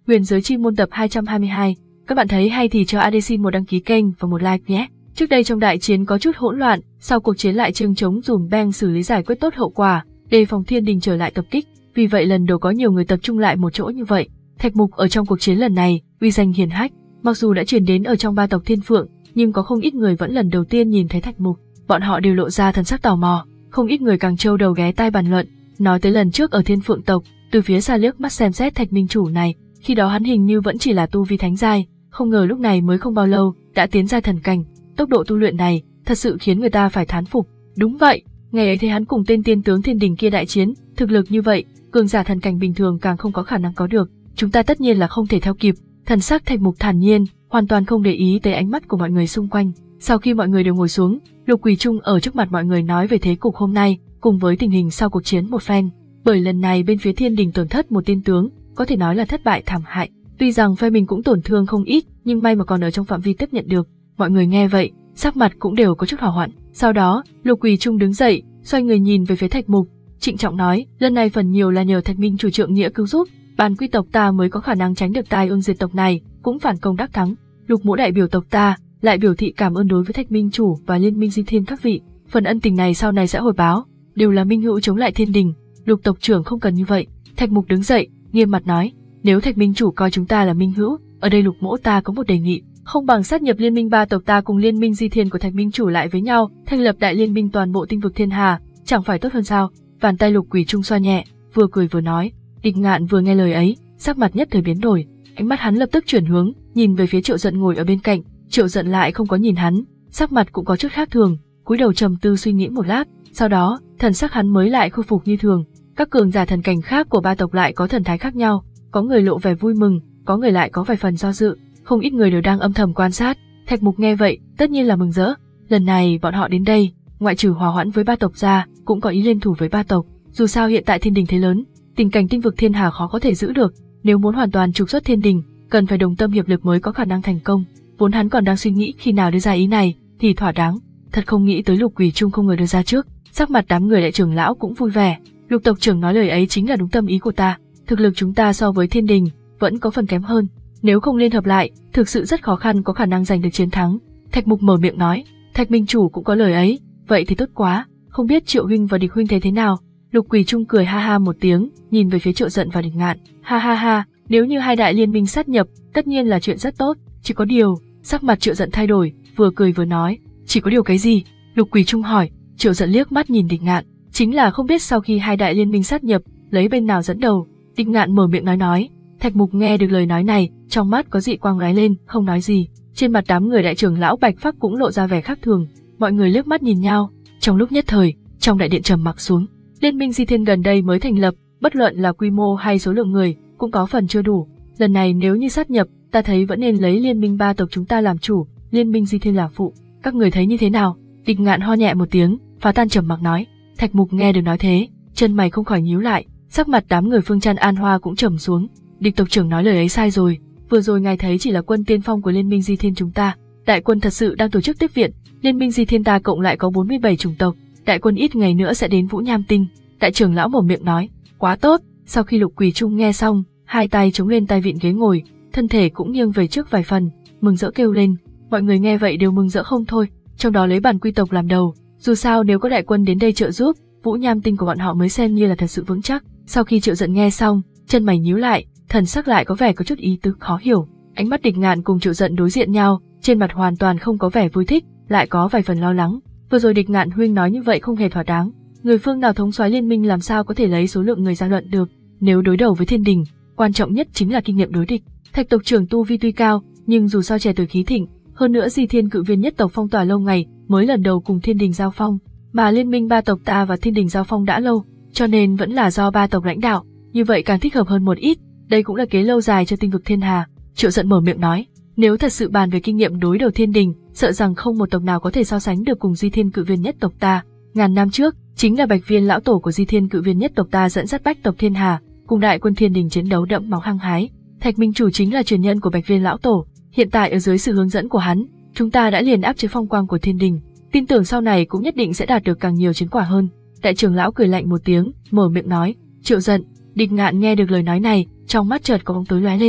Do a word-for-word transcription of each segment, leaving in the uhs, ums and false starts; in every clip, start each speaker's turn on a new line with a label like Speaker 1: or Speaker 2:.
Speaker 1: Huyền giới chi môn tập hai trăm hai mươi hai. Các bạn thấy hay thì cho a đê xin một đăng ký kênh và một like nhé. Trước đây trong đại chiến có chút hỗn loạn, sau cuộc chiến lại trưng chống dùm beng xử lý giải quyết tốt hậu quả, đề phòng thiên đình trở lại tập kích. Vì vậy lần đầu có nhiều người tập trung lại một chỗ như vậy. Thạch Mục ở trong cuộc chiến lần này uy danh hiển hách, mặc dù đã truyền đến ở trong ba tộc Thiên Phượng, nhưng có không ít người vẫn lần đầu tiên nhìn thấy Thạch Mục. Bọn họ đều lộ ra thần sắc tò mò, không ít người càng trâu đầu ghé tai bàn luận, nói tới lần trước ở Thiên Phượng tộc, từ phía xa liếc mắt xem xét Thạch Minh chủ này, khi đó hắn hình như vẫn chỉ là tu vi thánh giai, không ngờ lúc này mới không bao lâu đã tiến giai thần cảnh, tốc độ tu luyện này thật sự khiến người ta phải thán phục. Đúng vậy, ngày ấy thấy hắn cùng tên tiên tướng thiên đình kia đại chiến, thực lực như vậy, cường giả thần cảnh bình thường càng không có khả năng có được, chúng ta tất nhiên là không thể theo kịp. Thần sắc Thạch Mục thản nhiên, hoàn toàn không để ý tới ánh mắt của mọi người xung quanh. Sau khi mọi người đều ngồi xuống, Lục Quỳ Trung ở trước mặt mọi người nói về thế cục hôm nay, cùng với tình hình sau cuộc chiến một phen. Bởi lần này bên phía thiên đình tổn thất một tiên tướng, có thể nói là thất bại thảm hại. Tuy rằng phe mình cũng tổn thương không ít, nhưng may mà còn ở trong phạm vi tiếp nhận được. Mọi người nghe vậy, sắc mặt cũng đều có chút hỏa hoạn. Sau đó, Lục Quỳ Trung đứng dậy, xoay người nhìn về phía Thạch Mục, trịnh trọng nói: lần này phần nhiều là nhờ Thạch Minh chủ trượng nghĩa cứu giúp, bản quy tộc ta mới có khả năng tránh được tai ương diệt tộc này, cũng phản công đắc thắng. Lục Mỗ đại biểu tộc ta lại biểu thị cảm ơn đối với Thạch Minh chủ và Liên minh Di Thiên các vị, phần ân tình này sau này sẽ hồi báo, đều là minh hữu chống lại thiên đình. Lục tộc trưởng không cần như vậy. Thạch Mục đứng dậy, nghiêm mặt nói: nếu Thạch Minh chủ coi chúng ta là minh hữu, ở đây Lục Mỗ ta có một đề nghị, không bằng sát nhập liên minh ba tộc ta cùng liên minh Di Thiên của Thạch Minh chủ lại với nhau, thành lập đại liên minh toàn bộ tinh vực thiên hà, chẳng phải tốt hơn sao? Bàn tay Lục Quỳ Trung xoa nhẹ, vừa cười vừa nói. Địch Ngạn vừa nghe lời ấy, sắc mặt nhất thời biến đổi, ánh mắt hắn lập tức chuyển hướng, nhìn về phía Triệu Dận ngồi ở bên cạnh. Triệu Dận lại không có nhìn hắn, sắc mặt cũng có chút khác thường, cúi đầu trầm tư suy nghĩ một lát, sau đó thần sắc hắn mới lại khôi phục như thường. Các cường giả thần cảnh khác của ba tộc lại có thần thái khác nhau, có người lộ vẻ vui mừng, có người lại có vài phần do dự, không ít người đều đang âm thầm quan sát. Thạch Mục nghe vậy, tất nhiên là mừng rỡ. Lần này bọn họ đến đây, ngoại trừ hòa hoãn với ba tộc ra, cũng có ý liên thủ với ba tộc. Dù sao hiện tại thiên đình thế lớn, tình cảnh tinh vực thiên hà khó có thể giữ được, nếu muốn hoàn toàn trục xuất thiên đình, cần phải đồng tâm hiệp lực mới có khả năng thành công. Vốn hắn còn đang suy nghĩ khi nào đưa ra ý này thì thỏa đáng, thật không nghĩ tới Lục Quỳ Trung không ngờ đưa ra trước. Sắc mặt đám người đại trưởng lão cũng vui vẻ. Lục tộc trưởng nói lời ấy chính là đúng tâm ý của ta, thực lực chúng ta so với thiên đình vẫn có phần kém hơn, nếu không liên hợp lại, thực sự rất khó khăn có khả năng giành được chiến thắng. Thạch Mục mở miệng nói: Thạch Minh chủ cũng có lời ấy, vậy thì tốt quá, không biết Triệu huynh và Địch huynh thấy thế nào? Lục Quỳ Trung cười ha ha một tiếng, nhìn về phía Triệu Dận và Địch Ngạn, ha ha ha, nếu như hai đại liên minh sát nhập, tất nhiên là chuyện rất tốt, chỉ có điều, sắc mặt Triệu Dận thay đổi, vừa cười vừa nói, chỉ có điều cái gì? Lục Quỳ Trung hỏi. Triệu Dận liếc mắt nhìn Địch Ngạn, chính là không biết sau khi hai đại liên minh sát nhập, lấy bên nào dẫn đầu. Địch Ngạn mở miệng nói nói. Thạch Mục nghe được lời nói này, trong mắt có dị quang lóe lên, không nói gì. Trên mặt đám người đại trưởng lão Bạch Phác cũng lộ ra vẻ khác thường, mọi người liếc mắt nhìn nhau. Trong lúc nhất thời, trong đại điện trầm mặc xuống. Liên minh Di Thiên gần đây mới thành lập, bất luận là quy mô hay số lượng người, cũng có phần chưa đủ. Lần này nếu như sát nhập, ta thấy vẫn nên lấy liên minh ba tộc chúng ta làm chủ, liên minh Di Thiên là phụ. Các người thấy như thế nào? Địch Ngạn ho nhẹ một tiếng, phá tan trầm mặc nói. Thạch Mục nghe được nói thế, chân mày không khỏi nhíu lại, sắc mặt đám người Phương Trăn An Hoa cũng trầm xuống. Địch tộc trưởng nói lời ấy sai rồi, vừa rồi ngài thấy chỉ là quân tiên phong của liên minh Di Thiên chúng ta, đại quân thật sự đang tổ chức tiếp viện, liên minh Di Thiên ta cộng lại có bốn mươi bảy chủng tộc, đại quân ít ngày nữa sẽ đến Vũ Nham Tinh. Đại trưởng lão mở miệng nói, quá tốt. Sau khi Lục Quỳ Trung nghe xong, hai tay chống lên tay vịn ghế ngồi, thân thể cũng nghiêng về trước vài phần, mừng rỡ kêu lên. Mọi người nghe vậy đều mừng rỡ không thôi, trong đó lấy bản quy tộc làm đầu, dù sao nếu có đại quân đến đây trợ giúp, Vũ Nham Tinh của bọn họ mới xem như là thật sự vững chắc. Sau khi Triệu Dận nghe xong, chân mày nhíu lại, thần sắc lại có vẻ có chút ý tứ khó hiểu. Ánh mắt Địch Ngạn cùng Triệu Dận đối diện nhau, trên mặt hoàn toàn không có vẻ vui thích, lại có vài phần lo lắng. Vừa rồi Địch Ngạn huynh nói như vậy không hề thỏa đáng, người phương nào thống soái liên minh làm sao có thể lấy số lượng người ra luận được, nếu đối đầu với thiên đình, quan trọng nhất chính là kinh nghiệm đối địch. Thạch tộc trưởng tu vi tuy cao, nhưng dù sao trẻ tuổi khí thịnh, hơn nữa Di Thiên cự viên nhất tộc phong tỏa lâu ngày, mới lần đầu cùng thiên đình giao phong, mà liên minh ba tộc ta và thiên đình giao phong đã lâu, cho nên vẫn là do ba tộc lãnh đạo, như vậy càng thích hợp hơn một ít, đây cũng là kế lâu dài cho tinh vực thiên hà. Triệu Dận mở miệng nói, nếu thật sự bàn về kinh nghiệm đối đầu thiên đình, sợ rằng không một tộc nào có thể so sánh được cùng Di Thiên cự viên nhất tộc ta. Ngàn năm trước, chính là Bạch Viên lão tổ của Di Thiên cự viên nhất tộc ta dẫn dắt bách tộc thiên hà, cùng đại quân thiên đình chiến đấu đẫm máu hăng hái. Thạch Minh chủ chính là truyền nhân của Bạch Viên lão tổ, hiện tại ở dưới sự hướng dẫn của hắn, chúng ta đã liền áp chế phong quang của thiên đình, tin tưởng sau này cũng nhất định sẽ đạt được càng nhiều chiến quả hơn. Đại trưởng lão cười lạnh một tiếng, mở miệng nói. Triệu Dận, Địch Ngạn nghe được lời nói này, trong mắt chợt có bóng tối lóe lên,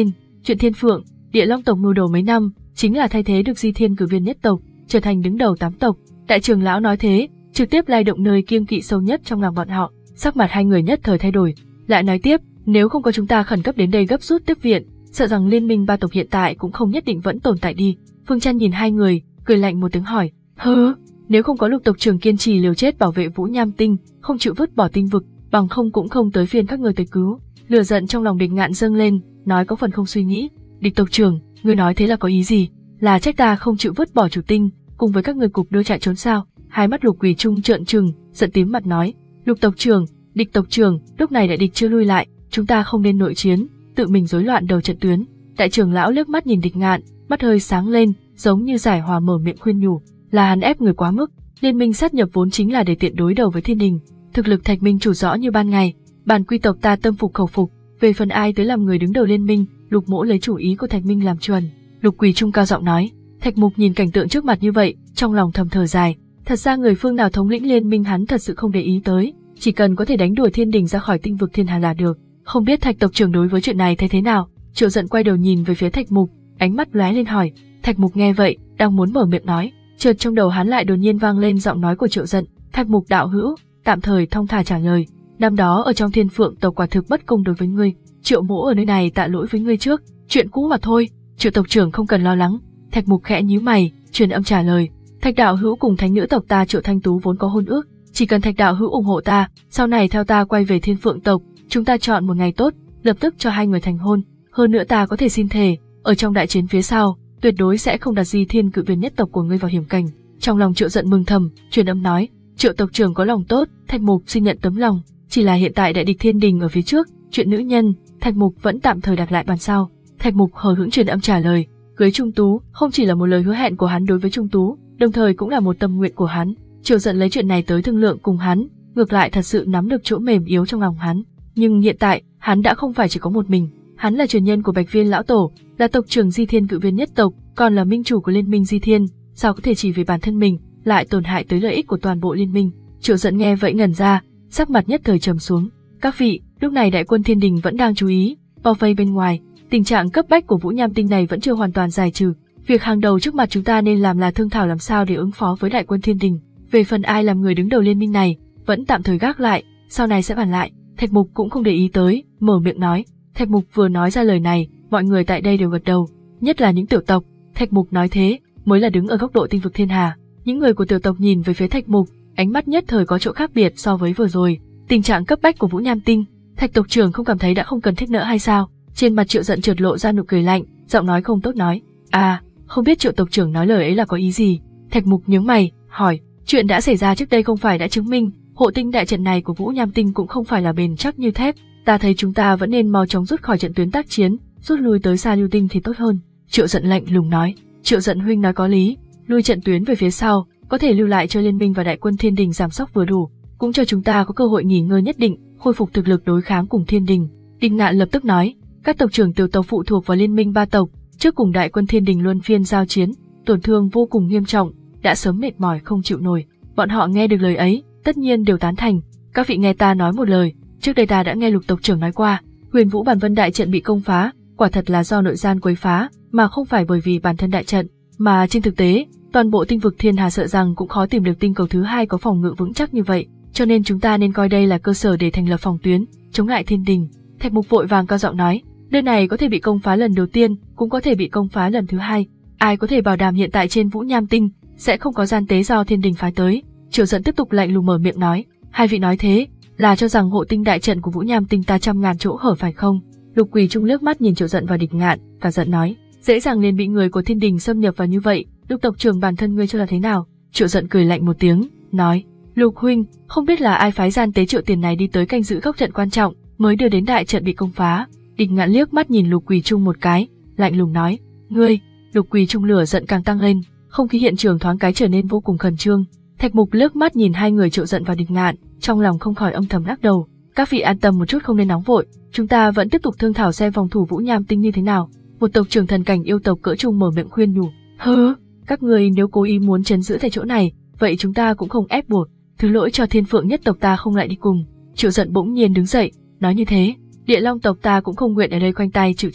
Speaker 1: chuyện Thiên Phượng, Địa Long tộc mưu đồ mấy năm, chính là thay thế được Di Thiên cử viên nhất tộc, trở thành đứng đầu tám tộc. Đại trưởng lão nói thế, trực tiếp lay động nơi kiêng kỵ sâu nhất trong lòng bọn họ. Sắc mặt hai người nhất thời thay đổi, lại nói tiếp, nếu không có chúng ta khẩn cấp đến đây gấp rút tiếp viện, sợ rằng liên minh ba tộc hiện tại cũng không nhất định vẫn tồn tại đi. Phương Chân nhìn hai người, cười lạnh một tiếng hỏi, hứ, nếu không có Lục tộc trưởng kiên trì liều chết bảo vệ Vũ Nham Tinh, không chịu vứt bỏ tinh vực, bằng không cũng không tới phiên các người tới cứu. Lửa giận trong lòng Địch Ngạn dâng lên, nói có phần không suy nghĩ, Địch tộc trưởng, ngươi nói thế là có ý gì? Là trách ta không chịu vứt bỏ chủ tinh, cùng với các người cục đưa chạy trốn sao? Hai mắt Lục Quỳ Trung trợn trừng, giận tím mặt nói, Lục tộc trưởng, Địch tộc trưởng, lúc này đại địch chưa lui lại, chúng ta không nên nội chiến, tự mình rối loạn đầu trận tuyến. Đại trưởng lão liếc mắt nhìn Địch Ngạn, mắt hơi sáng lên, giống như giải hòa mở miệng khuyên nhủ, là hắn ép người quá mức, liên minh sát nhập vốn chính là để tiện đối đầu với thiên đình, thực lực Thạch Minh chủ rõ như ban ngày, bản quy tộc ta tâm phục khẩu phục, về phần ai tới làm người đứng đầu liên minh, Lục Mỗ lấy chủ ý của Thạch Minh làm chuẩn. Lục Quỳ Trung cao giọng nói. Thạch Mục nhìn cảnh tượng trước mặt như vậy, trong lòng thầm thở dài, thật ra người phương nào thống lĩnh liên minh hắn thật sự không để ý tới, chỉ cần có thể đánh đuổi thiên đình ra khỏi tinh vực thiên hà là được. Không biết Thạch tộc trưởng đối với chuyện này thấy thế nào? Triệu Giận quay đầu nhìn về phía Thạch Mục, ánh mắt lóe lên hỏi. Thạch Mục nghe vậy, đang muốn mở miệng nói, chợt trong đầu hắn lại đột nhiên vang lên giọng nói của Triệu Giận. Thạch Mục đạo hữu, tạm thời thong thả trả lời, năm đó ở trong Thiên Phượng tộc quả thực bất công đối với ngươi, Triệu Mỗ ở nơi này tạ lỗi với ngươi trước, chuyện cũ mà thôi, Triệu tộc trưởng không cần lo lắng. Thạch Mục khẽ nhíu mày, truyền âm trả lời, Thạch đạo hữu cùng thánh nữ tộc ta Triệu Thanh Tú vốn có hôn ước, chỉ cần Thạch đạo hữu ủng hộ ta, sau này theo ta quay về Thiên Phượng tộc, chúng ta chọn một ngày tốt, lập tức cho hai người thành hôn. Hơn nữa ta có thể xin thề, ở trong đại chiến phía sau, tuyệt đối sẽ không đặt Di Thiên cự viên nhất tộc của ngươi vào hiểm cảnh. Trong lòng Triệu Giận mừng thầm, truyền âm nói, Triệu tộc trưởng có lòng tốt, Thạch Mục xin nhận tấm lòng, chỉ là hiện tại đại địch thiên đình ở phía trước, chuyện nữ nhân, Thạch Mục vẫn tạm thời đặt lại bàn sau. Thạch Mục hờ hững truyền âm trả lời, cưới Trung Tú không chỉ là một lời hứa hẹn của hắn đối với Trung Tú, đồng thời cũng là một tâm nguyện của hắn. Triệu Giận lấy chuyện này tới thương lượng cùng hắn, ngược lại thật sự nắm được chỗ mềm yếu trong lòng hắn. Nhưng hiện tại, hắn đã không phải chỉ có một mình, hắn là truyền nhân của Bạch Viên lão tổ, là tộc trưởng Di Thiên cự viên nhất tộc, còn là minh chủ của liên minh Di Thiên, sao có thể chỉ vì bản thân mình lại tổn hại tới lợi ích của toàn bộ liên minh. Triệu Giận nghe vậy ngẩn ra, sắc mặt nhất thời trầm xuống. Các vị, lúc này đại quân thiên đình vẫn đang chú ý, bao vây bên ngoài, tình trạng cấp bách của Vũ Nham Tinh này vẫn chưa hoàn toàn giải trừ. Việc hàng đầu trước mặt chúng ta nên làm là thương thảo làm sao để ứng phó với đại quân thiên đình. Về phần ai làm người đứng đầu liên minh này, vẫn tạm thời gác lại, sau này sẽ bàn lại. Thạch Mục cũng không để ý tới, mở miệng nói. Thạch Mục vừa nói ra lời này, mọi người tại đây đều gật đầu, nhất là những tiểu tộc. Thạch Mục nói thế, mới là đứng ở góc độ tinh vực thiên hà. Những người của tiểu tộc nhìn về phía Thạch Mục, ánh mắt nhất thời có chỗ khác biệt so với vừa rồi. Tình trạng cấp bách của Vũ Nham Tinh, Thạch tộc trưởng không cảm thấy đã không cần thiết nữa hay sao? Trên mặt Triệu Giận chợt lộ ra nụ cười lạnh, giọng nói không tốt nói, à, không biết Triệu tộc trưởng nói lời ấy là có ý gì? Thạch Mục nhướng mày, hỏi, chuyện đã xảy ra trước đây không phải đã chứng minh, hộ tinh đại trận này của Vũ Nham Tinh cũng không phải là bền chắc như thép, ta thấy chúng ta vẫn nên mau chóng rút khỏi trận tuyến tác chiến, rút lui tới Sa Lưu Tinh thì tốt hơn. Triệu Giận lạnh lùng nói. Triệu Giận huynh nói có lý, lui trận tuyến về phía sau, có thể lưu lại cho liên minh và đại quân thiên đình giảm sóc vừa đủ, cũng cho chúng ta có cơ hội nghỉ ngơi nhất định, khôi phục thực lực đối kháng cùng thiên đình. Địch Ngạn lập tức nói, các tộc trưởng tiểu tộc phụ thuộc vào liên minh ba tộc, trước cùng đại quân thiên đình luân phiên giao chiến, tổn thương vô cùng nghiêm trọng, đã sớm mệt mỏi không chịu nổi. Bọn họ nghe được lời ấy, tất nhiên đều tán thành. Các vị nghe ta nói một lời, trước đây ta đã nghe Lục tộc trưởng nói qua, Huyền Vũ Bản Vân đại trận bị công phá, quả thật là do nội gian quấy phá, mà không phải bởi vì bản thân đại trận, mà trên thực tế, toàn bộ tinh vực thiên hà sợ rằng cũng khó tìm được tinh cầu thứ hai có phòng ngự vững chắc như vậy, cho nên chúng ta nên coi đây là cơ sở để thành lập phòng tuyến, chống lại thiên đình. Thạch Mục vội vàng cao giọng nói, nơi này có thể bị công phá lần đầu tiên, cũng có thể bị công phá lần thứ hai, ai có thể bảo đảm hiện tại trên Vũ Nham Tinh sẽ không có gian tế do thiên đình phái tới? Triệu Giận tiếp tục lạnh lùng mở miệng nói, hai vị nói thế là cho rằng hộ tinh đại trận của Vũ Nham Tinh ta trăm ngàn chỗ hở phải không? Lục Quỳ Trung liếc mắt nhìn Triệu Giận và Địch Ngạn, cả giận nói, dễ dàng liền bị người của thiên đình xâm nhập vào như vậy, Lục tộc trưởng bản thân ngươi cho là thế nào? Triệu Giận cười lạnh một tiếng, nói, Lục huynh, không biết là ai phái gian tế Triệu Tiền này đi tới canh giữ góc trận quan trọng, mới đưa đến đại trận bị công phá. Địch Ngạn liếc mắt nhìn Lục Quỳ Trung một cái, lạnh lùng nói, ngươi. Lục Quỳ Trung lửa giận càng tăng lên, không khí hiện trường thoáng cái trở nên vô cùng khẩn trương. Thạch Mục liếc mắt nhìn hai người Triệu Giận và Địch Ngạn, trong lòng không khỏi âm thầm lắc đầu. Các vị an tâm một chút, không nên nóng vội, chúng ta vẫn tiếp tục thương thảo xem phòng thủ Vũ Nham Tinh như thế nào. Một tộc trưởng thần cảnh yêu tộc cỡ trung mở miệng khuyên nhủ. Hừ, các người nếu cố ý muốn trấn giữ tại chỗ này, vậy chúng ta cũng không ép buộc. Thứ lỗi cho Thiên Phượng nhất tộc ta không lại đi cùng. Triệu Giận bỗng nhiên đứng dậy, nói như thế, Địa Long tộc ta cũng không nguyện ở đây khoanh tay chịu chết.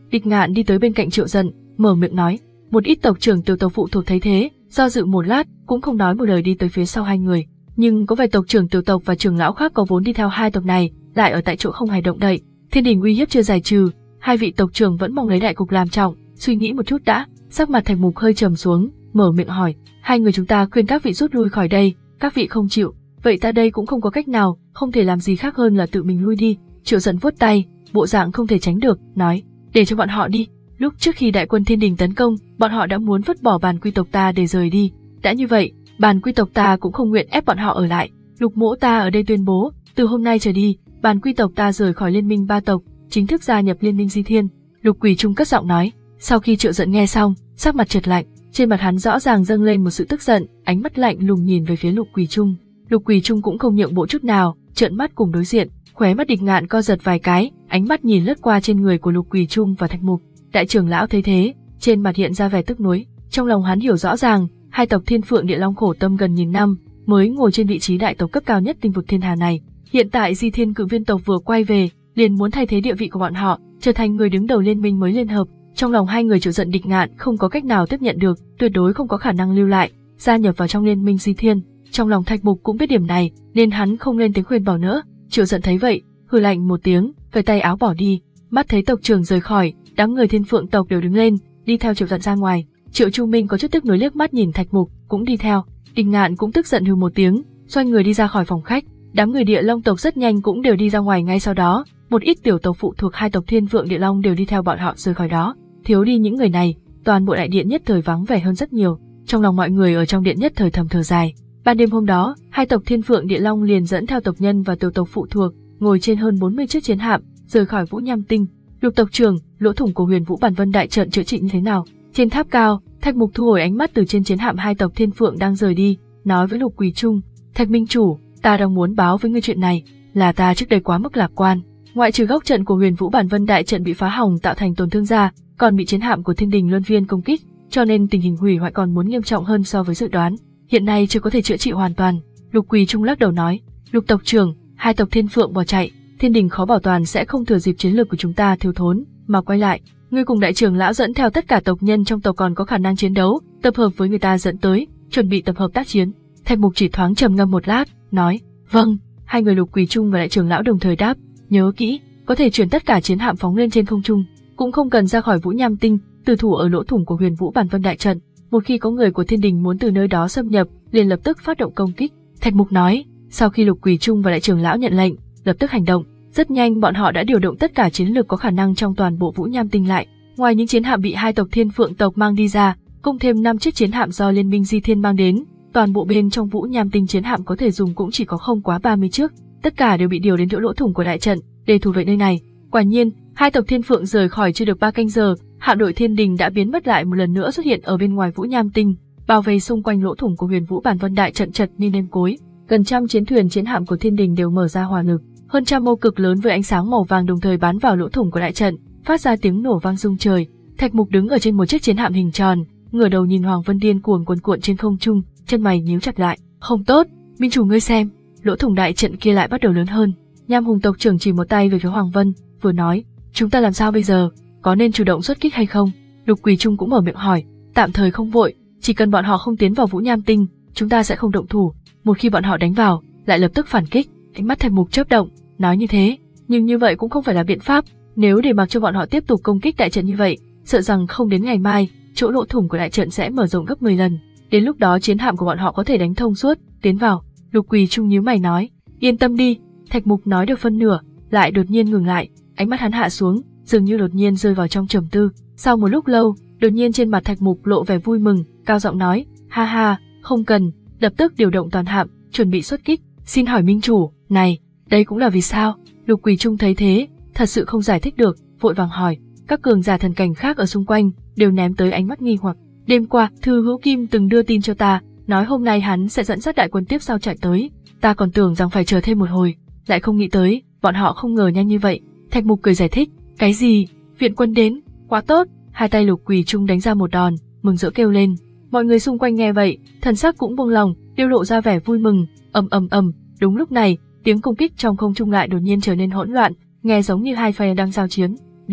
Speaker 1: Địch Ngạn đi tới bên cạnh Triệu Dận, mở miệng nói. Một ít tộc trưởng tiểu tộc phụ thuộc thấy thế, do dự một lát, cũng không nói một lời đi tới phía sau hai người. Nhưng có vài tộc trưởng tiểu tộc và trưởng lão khác có vốn đi theo hai tộc này, lại ở tại chỗ không hề động đậy. Thiên đình uy hiếp chưa giải trừ, hai vị tộc trưởng vẫn mong lấy đại cục làm trọng, suy nghĩ một chút đã. Sắc mặt Thạch Mục hơi trầm xuống, mở miệng hỏi, hai người chúng ta khuyên các vị rút lui khỏi đây, các vị không chịu, vậy ta đây cũng không có cách nào, không thể làm gì khác hơn là tự mình lui đi. Triệu Dận vuốt tay, bộ dạng không thể tránh được, nói, để cho bọn họ đi. Lúc trước khi đại quân thiên đình tấn công, bọn họ đã muốn vứt bỏ bàn quy tộc ta để rời đi. Đã như vậy, bàn quy tộc ta cũng không nguyện ép bọn họ ở lại. Lục mỗ ta ở đây tuyên bố, từ hôm nay trở đi, bàn quy tộc ta rời khỏi liên minh ba tộc, chính thức gia nhập liên minh Di Thiên. Lục Quỳ Trung cất giọng nói. Sau khi Triệu Dận nghe xong, sắc mặt chợt lạnh, trên mặt hắn rõ ràng dâng lên một sự tức giận, ánh mắt lạnh lùng nhìn về phía Lục Quỳ Trung. Lục Quỳ Trung cũng không nhượng bộ chút nào, trợn mắt cùng đối diện, khóe mắt Địch Ngạn co giật vài cái, ánh mắt nhìn lướt qua trên người của Lục Quỳ Trung và Thạch Mục. Đại trưởng lão thấy thế, trên mặt hiện ra vẻ tức nuối, trong lòng hắn hiểu rõ ràng, hai tộc Thiên Phượng Địa Long khổ tâm gần nghìn năm, mới ngồi trên vị trí đại tộc cấp cao nhất tinh vực thiên hà này. Hiện tại Di Thiên Cự Viên tộc vừa quay về, liền muốn thay thế địa vị của bọn họ, trở thành người đứng đầu liên minh mới liên hợp. Trong lòng hai người Triệu Dận Địch Ngạn không có cách nào tiếp nhận được, tuyệt đối không có khả năng lưu lại, gia nhập vào trong liên minh Di Thiên. Trong lòng Thạch Mục cũng biết điểm này, nên hắn không lên tiếng khuyên bảo nữa. Triệu Dận thấy vậy, hừ lạnh một tiếng, vẩy tay áo bỏ đi. Mắt thấy tộc trưởng rời khỏi, đám người Thiên Phượng tộc đều đứng lên, đi theo Triệu Dận ra ngoài. Triệu Chu Minh có chút tức nuối liếc mắt nhìn Thạch Mục, cũng đi theo. Địch Ngạn cũng tức giận hừ một tiếng, xoay người đi ra khỏi phòng khách. Đám người Địa Long tộc rất nhanh cũng đều đi ra ngoài ngay sau đó, một ít tiểu tộc phụ thuộc hai tộc Thiên Phượng Địa Long đều đi theo bọn họ rời khỏi đó. Thiếu đi những người này, toàn bộ đại điện nhất thời vắng vẻ hơn rất nhiều. Trong lòng mọi người ở trong điện nhất thời thầm thở dài. Ban đêm hôm đó, hai tộc Thiên Phượng Địa Long liền dẫn theo tộc nhân và tiểu tộc phụ thuộc, ngồi trên hơn bốn mươi chiếc chiến hạm, rời khỏi Vũ Nham Tinh. Lục tộc trưởng, lỗ thủng của Huyền Vũ Bản Vân đại trận chữa trị như thế nào? Trên tháp cao, Thạch Mục thu hồi ánh mắt từ trên chiến hạm hai tộc Thiên Phượng đang rời đi, nói với Lục Quỳ Trung, Thạch Minh Chủ, ta đang muốn báo với ngươi chuyện này, là ta trước đây quá mức lạc quan. Ngoại trừ góc trận của Huyền Vũ Bản Vân đại trận bị phá hỏng tạo thành tổn thương ra, còn bị chiến hạm của Thiên Đình Luân Viên công kích, cho nên tình hình hủy hoại còn muốn nghiêm trọng hơn so với dự đoán. Hiện nay chưa có thể chữa trị hoàn toàn. Lục Quỳ Trung lắc đầu nói, Lục tộc trưởng, hai tộc Thiên Phượng bỏ chạy, Thiên Đình khó bảo toàn sẽ không thừa dịp chiến lược của chúng ta thiếu thốn mà quay lại. Ngươi cùng đại trưởng lão dẫn theo tất cả tộc nhân trong tộc còn có khả năng chiến đấu, tập hợp với người ta dẫn tới, chuẩn bị tập hợp tác chiến. Thạch Mục chỉ thoáng trầm ngâm một lát, nói, vâng. Hai người Lục Quỳ Trung và đại trưởng lão đồng thời đáp, nhớ kỹ, có thể chuyển tất cả chiến hạm phóng lên trên không trung, cũng không cần ra khỏi Vũ Nham Tinh, từ thủ ở lỗ thủng của Huyền Vũ Bản Vân đại trận. Một khi có người của Thiên Đình muốn từ nơi đó xâm nhập, liền lập tức phát động công kích. Thạch Mục nói. Sau khi Lục Quỳ Trung và đại trưởng lão nhận lệnh, lập tức hành động. Rất nhanh bọn họ đã điều động tất cả chiến lược có khả năng trong toàn bộ Vũ Nham Tinh lại. Ngoài những chiến hạm bị hai tộc Thiên Phượng tộc mang đi ra, cộng thêm năm chiếc chiến hạm do Liên minh Di Thiên mang đến, toàn bộ bên trong Vũ Nham Tinh chiến hạm có thể dùng cũng chỉ có không quá ba mươi chiếc. Tất cả đều bị điều đến chỗ lỗ thủng của đại trận để thủ vệ nơi này. Quả nhiên, hai tộc Thiên Phượng rời khỏi chưa được ba canh giờ, hạm đội Thiên Đình đã biến mất lại một lần nữa xuất hiện ở bên ngoài Vũ Nham Tinh, bao vây xung quanh lỗ thủng của Huyền Vũ Bản Vân đại trận chật như nêm cối. Gần trăm chiến thuyền chiến hạm của Thiên Đình đều mở ra hỏa lực, hơn trăm mâu cực lớn với ánh sáng màu vàng đồng thời bắn vào lỗ thủng của đại trận, phát ra tiếng nổ vang rung trời. Thạch Mục đứng ở trên một chiếc chiến hạm hình tròn, ngửa đầu nhìn Hoàng Vân điên cuồng cuồn cuộn trên không trung, chân mày nhíu chặt lại. Không tốt, Minh Chủ ngươi xem, lỗ thủng đại trận kia lại bắt đầu lớn hơn. Nham Hùng tộc trưởng chỉ một tay về phía Hoàng Vân, vừa nói, chúng ta làm sao bây giờ, có nên chủ động xuất kích hay không? Lục Quỳ Trung cũng mở miệng hỏi, tạm thời không vội, chỉ cần bọn họ không tiến vào Vũ Nham Tinh, chúng ta sẽ không động thủ. Một khi bọn họ đánh vào, lại lập tức phản kích. Ánh mắt Thạch Mục chớp động, nói như thế, nhưng như vậy cũng không phải là biện pháp. Nếu để mặc cho bọn họ tiếp tục công kích đại trận như vậy, sợ rằng không đến ngày mai, chỗ lỗ thủng của đại trận sẽ mở rộng gấp mười lần. Đến lúc đó chiến hạm của bọn họ có thể đánh thông suốt, tiến vào. Lục Quỳ Trung nhíu mày nói, yên tâm đi. Thạch Mục nói được phân nửa, lại đột nhiên ngừng lại, ánh mắt hắn hạ xuống, dường như đột nhiên rơi vào trong trầm tư. Sau một lúc lâu, đột nhiên trên mặt Thạch Mục lộ vẻ vui mừng, cao giọng nói, ha ha, không cần, lập tức điều động toàn hạm, chuẩn bị xuất kích. Xin hỏi Minh Chủ, này, đây cũng là vì sao? Lục Quỳ Trung thấy thế, thật sự không giải thích được, vội vàng hỏi. Các cường giả thần cảnh khác ở xung quanh đều ném tới ánh mắt nghi hoặc. Đêm qua, Thư Hữu Kim từng đưa tin cho ta, nói hôm nay hắn sẽ dẫn dắt đại quân tiếp sau chạy tới. Ta còn tưởng rằng phải chờ thêm một hồi, lại không nghĩ tới, bọn họ không ngờ nhanh như vậy. Thạch Mục cười giải thích, cái gì? Viện quân đến, quá tốt. Hai tay Lục Quỳ Trung đánh ra một đòn, mừng rỡ kêu lên. Mọi người xung quanh nghe vậy, thần sắc cũng buông lòng, đều lộ ra vẻ vui mừng. Ầm ầm ầm, đúng lúc này, tiếng công kích trong không trung lại đột nhiên trở nên hỗn loạn, nghe giống như hai phe đang giao chiến. Được,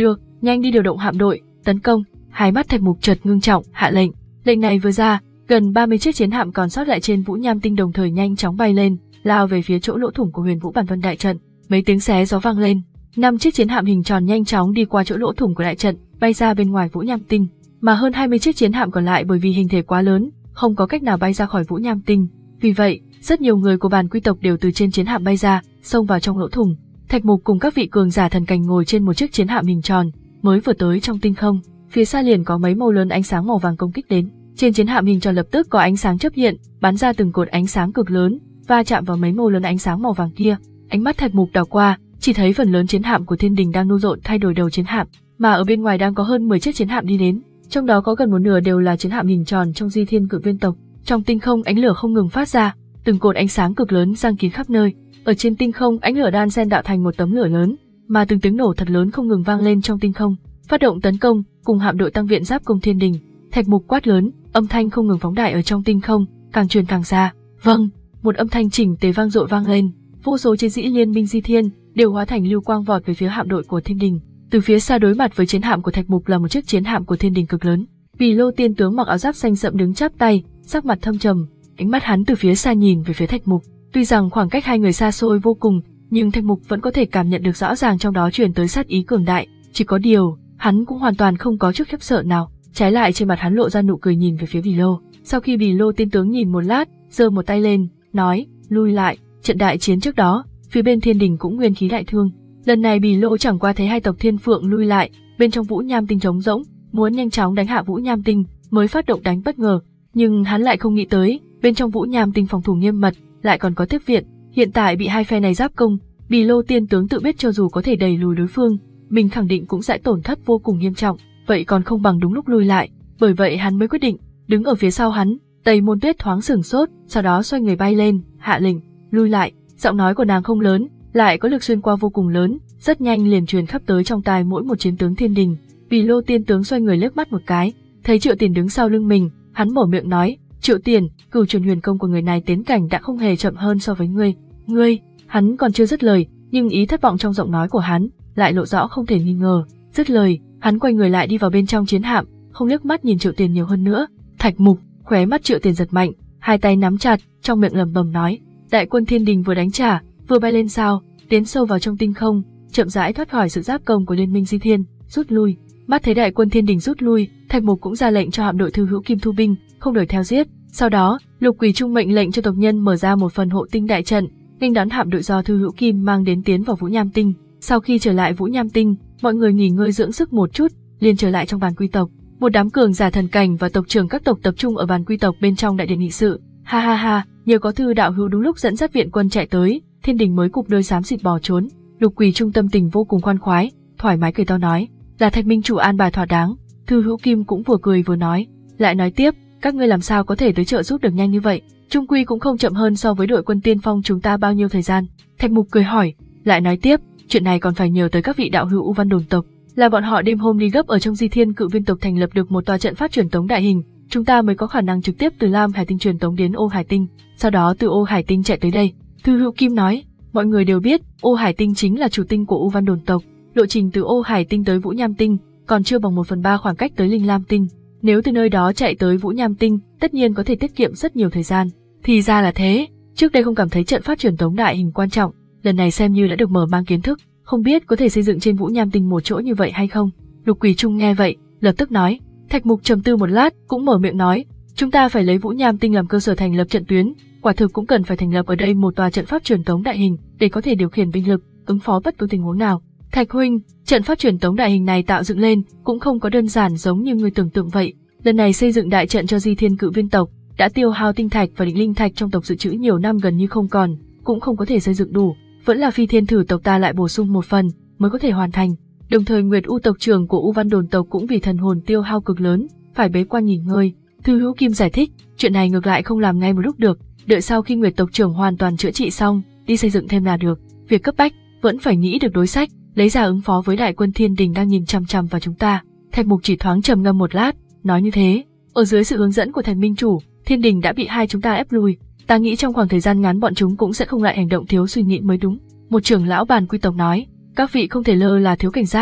Speaker 1: nhanh đi điều động hạm đội, tấn công. Hai mắt Thạch Mục chợt ngưng trọng, hạ lệnh. Lệnh này vừa ra, gần ba mươi chiếc chiến hạm còn sót lại trên Vũ Nham Tinh đồng thời nhanh chóng bay lên, lao về phía chỗ lỗ thủng của Huyền Vũ Bản Vân đại trận. Mấy tiếng xé gió vang lên, năm chiếc chiến hạm hình tròn nhanh chóng đi qua chỗ lỗ thủng của đại trận, bay ra bên ngoài Vũ Nham Tinh, mà hơn hai mươi chiếc chiến hạm còn lại bởi vì hình thể quá lớn, không có cách nào bay ra khỏi Vũ Nham Tinh. Vì vậy, rất nhiều người của bản quy tộc đều từ trên chiến hạm bay ra, xông vào trong lỗ thủng. Thạch Mục cùng các vị cường giả thần cảnh ngồi trên một chiếc chiến hạm hình tròn, mới vừa tới trong tinh không, phía xa liền có mấy màu lớn ánh sáng màu vàng công kích đến. Trên chiến hạm hình tròn lập tức có ánh sáng chớp hiện, bắn ra từng cột ánh sáng cực lớn, va chạm vào mấy màu lớn ánh sáng màu vàng kia. Ánh mắt Thạch Mục đảo qua, chỉ thấy phần lớn chiến hạm của Thiên Đình đang nô rộn thay đổi đầu chiến hạm, mà ở bên ngoài đang có hơn mười chiếc chiến hạm đi đến, trong đó có gần một nửa đều là chiến hạm hình tròn trong Di Thiên Cự Viên tộc. Trong tinh không ánh lửa không ngừng phát ra, từng cột ánh sáng cực lớn giăng kín khắp nơi. Ở trên tinh không ánh lửa đan xen tạo thành một tấm lửa lớn, mà từng tiếng nổ thật lớn không ngừng vang lên trong tinh không. Phát động tấn công, cùng hạm đội tăng viện giáp công Thiên Đình. Thạch Mục quát lớn, âm thanh không ngừng phóng đại ở trong tinh không, càng truyền càng xa. Vâng, một âm thanh chỉnh tề vang dội vang lên. Vô số chiến sĩ liên minh Di Thiên đều hóa thành lưu quang vọt về phía hạm đội của Thiên Đình. Từ phía xa đối mặt với chiến hạm của Thạch Mục là một chiếc chiến hạm của Thiên Đình cực lớn. Bì Lô tiên tướng mặc áo giáp xanh sẫm đứng chắp tay, sắc mặt thâm trầm, ánh mắt hắn từ phía xa nhìn về phía Thạch Mục. Tuy rằng khoảng cách hai người xa xôi vô cùng, nhưng Thạch Mục vẫn có thể cảm nhận được rõ ràng trong đó truyền tới sát ý cường đại. Chỉ có điều, hắn cũng hoàn toàn không có chút khiếp sợ nào. Trái lại trên mặt hắn lộ ra nụ cười nhìn về phía Bì Lô. Sau khi Bì Lô tiên tướng nhìn một lát, giơ một tay lên, nói, lui lại. Trận đại chiến trước đó, phía bên Thiên Đình cũng nguyên khí đại thương. Lần này Bì Lô chẳng qua thấy hai tộc Thiên Phượng lui lại, bên trong Vũ Nham Tinh trống rỗng, muốn nhanh chóng đánh hạ Vũ Nham Tinh, mới phát động đánh bất ngờ. Nhưng hắn lại không nghĩ tới, bên trong Vũ Nham Tinh phòng thủ nghiêm mật, lại còn có tiếp viện. Hiện tại bị hai phe này giáp công, Bì Lô tiên tướng tự biết cho dù có thể đẩy lùi đối phương, mình khẳng định cũng sẽ tổn thất vô cùng nghiêm trọng, vậy còn không bằng đúng lúc lui lại. Bởi vậy hắn mới quyết định đứng ở phía sau hắn. Tây Môn Tuyết thoáng sửng sốt, sau đó xoay người bay lên, hạ lệnh, lui lại. Giọng nói của nàng không lớn, lại có lực xuyên qua vô cùng lớn, rất nhanh liền truyền khắp tới trong tai mỗi một chiến tướng Thiên Đình. Bì Lô tiên tướng xoay người liếc mắt một cái, thấy Triệu Tiền đứng sau lưng mình, hắn mở miệng nói, Triệu Tiền, cửu truyền huyền công của người này tiến cảnh đã không hề chậm hơn so với ngươi. Ngươi, hắn còn chưa dứt lời, nhưng ý thất vọng trong giọng nói của hắn lại lộ rõ không thể nghi ngờ. Dứt lời, hắn quay người lại đi vào bên trong chiến hạm, không liếc mắt nhìn Triệu Tiền nhiều hơn nữa. Thạch Mục, khóe mắt Triệu Tiền giật mạnh, hai tay nắm chặt, trong miệng lẩm bẩm nói, đại quân Thiên Đình vừa đánh trả, vừa bay lên sao, tiến sâu vào trong tinh không, chậm rãi thoát khỏi sự giáp công của Liên minh Di Thiên, rút lui. Mắt thấy đại quân Thiên Đình rút lui, Thạch Mục cũng ra lệnh cho hạm đội Thư Hữu Kim thu binh, không đuổi theo giết. Sau đó, Lục Quỳ Trung mệnh lệnh cho tộc nhân mở ra một phần hộ tinh đại trận, nghênh đón hạm đội do Thư Hữu Kim mang đến tiến vào Vũ Nham Tinh. Sau khi trở lại Vũ Nham Tinh, mọi người nghỉ ngơi dưỡng sức một chút, liền trở lại trong bàn quy tộc. Một đám cường giả thần cảnh và tộc trưởng các tộc tập trung ở bàn quy tộc bên trong đại điện nghị sự. Ha ha ha, nhờ có Thư đạo hữu đúng lúc dẫn dắt viện quân chạy tới, Thiên Đình mới cục đôi xám xịt bỏ trốn. Lục Quỳ Trung tâm tình vô cùng khoan khoái, thoải mái cười to nói, là Thạch minh chủ an bài thỏa đáng. Thư Hữu Kim cũng vừa cười vừa nói, lại nói tiếp, các ngươi làm sao có thể tới trợ giúp được nhanh như vậy? Trung quy cũng không chậm hơn so với đội quân tiên phong chúng ta bao nhiêu thời gian. Thạch Mục cười hỏi, lại nói tiếp, chuyện này còn phải nhờ tới các vị đạo hữu U Văn Đồn tộc, là bọn họ đêm hôm đi gấp ở trong Di Thiên Cự Viên tộc thành lập được một tòa trận pháp truyền tống đại hình, chúng ta mới có khả năng trực tiếp từ Lam Hải Tinh truyền tống đến Ô Hải Tinh, sau đó từ Ô Hải Tinh chạy tới đây. Thư Hữu Kim nói, mọi người đều biết, Ô Hải Tinh chính là chủ tinh của U Văn Đồn tộc, lộ trình từ Ô Hải Tinh tới Vũ Nham Tinh còn chưa bằng một phần ba khoảng cách tới Linh Lam Tinh. Nếu từ nơi đó chạy tới Vũ Nham Tinh, tất nhiên có thể tiết kiệm rất nhiều thời gian. Thì ra là thế, trước đây không cảm thấy trận pháp truyền tống đại hình quan trọng, lần này xem như đã được mở mang kiến thức, không biết có thể xây dựng trên Vũ Nham Tinh một chỗ như vậy hay không. Lục Quỳ Trung nghe vậy, lập tức nói. Thạch Mục trầm tư một lát, cũng mở miệng nói, chúng ta phải lấy Vũ Nham Tinh làm cơ sở thành lập trận tuyến, quả thực cũng cần phải thành lập ở đây một tòa trận pháp truyền tống đại hình để có thể điều khiển binh lực, ứng phó bất cứ tình huống nào. Thạch huynh, trận pháp truyền tống đại hình này tạo dựng lên cũng không có đơn giản giống như người tưởng tượng vậy. Lần này xây dựng đại trận cho Di Thiên Cự Viên tộc đã tiêu hao tinh thạch và định linh thạch trong tộc dự trữ nhiều năm gần như không còn, cũng không có thể xây dựng đủ, vẫn là Phi Thiên Thử tộc ta lại bổ sung một phần mới có thể hoàn thành. Đồng thời Nguyệt U tộc trưởng của U Văn Đồn tộc cũng vì thần hồn tiêu hao cực lớn, phải bế quan nghỉ ngơi. Thư Hữu Kim giải thích, chuyện này ngược lại không làm ngay một lúc được, đợi sau khi Nguyệt tộc trưởng hoàn toàn chữa trị xong, đi xây dựng thêm là được. Việc cấp bách vẫn phải nghĩ được đối sách, lấy ra ứng phó với đại quân Thiên Đình đang nhìn chằm chằm vào chúng ta. Thạch Mục chỉ thoáng trầm ngâm một lát, nói như thế, ở dưới sự hướng dẫn của Thạch minh chủ, Thiên Đình đã bị hai chúng ta ép lùi, ta nghĩ trong khoảng thời gian ngắn bọn chúng cũng sẽ không lại hành động thiếu suy nghĩ mới đúng. Một trưởng lão bàn quy tộc nói, các vị không thể lơ là thiếu cảnh giác,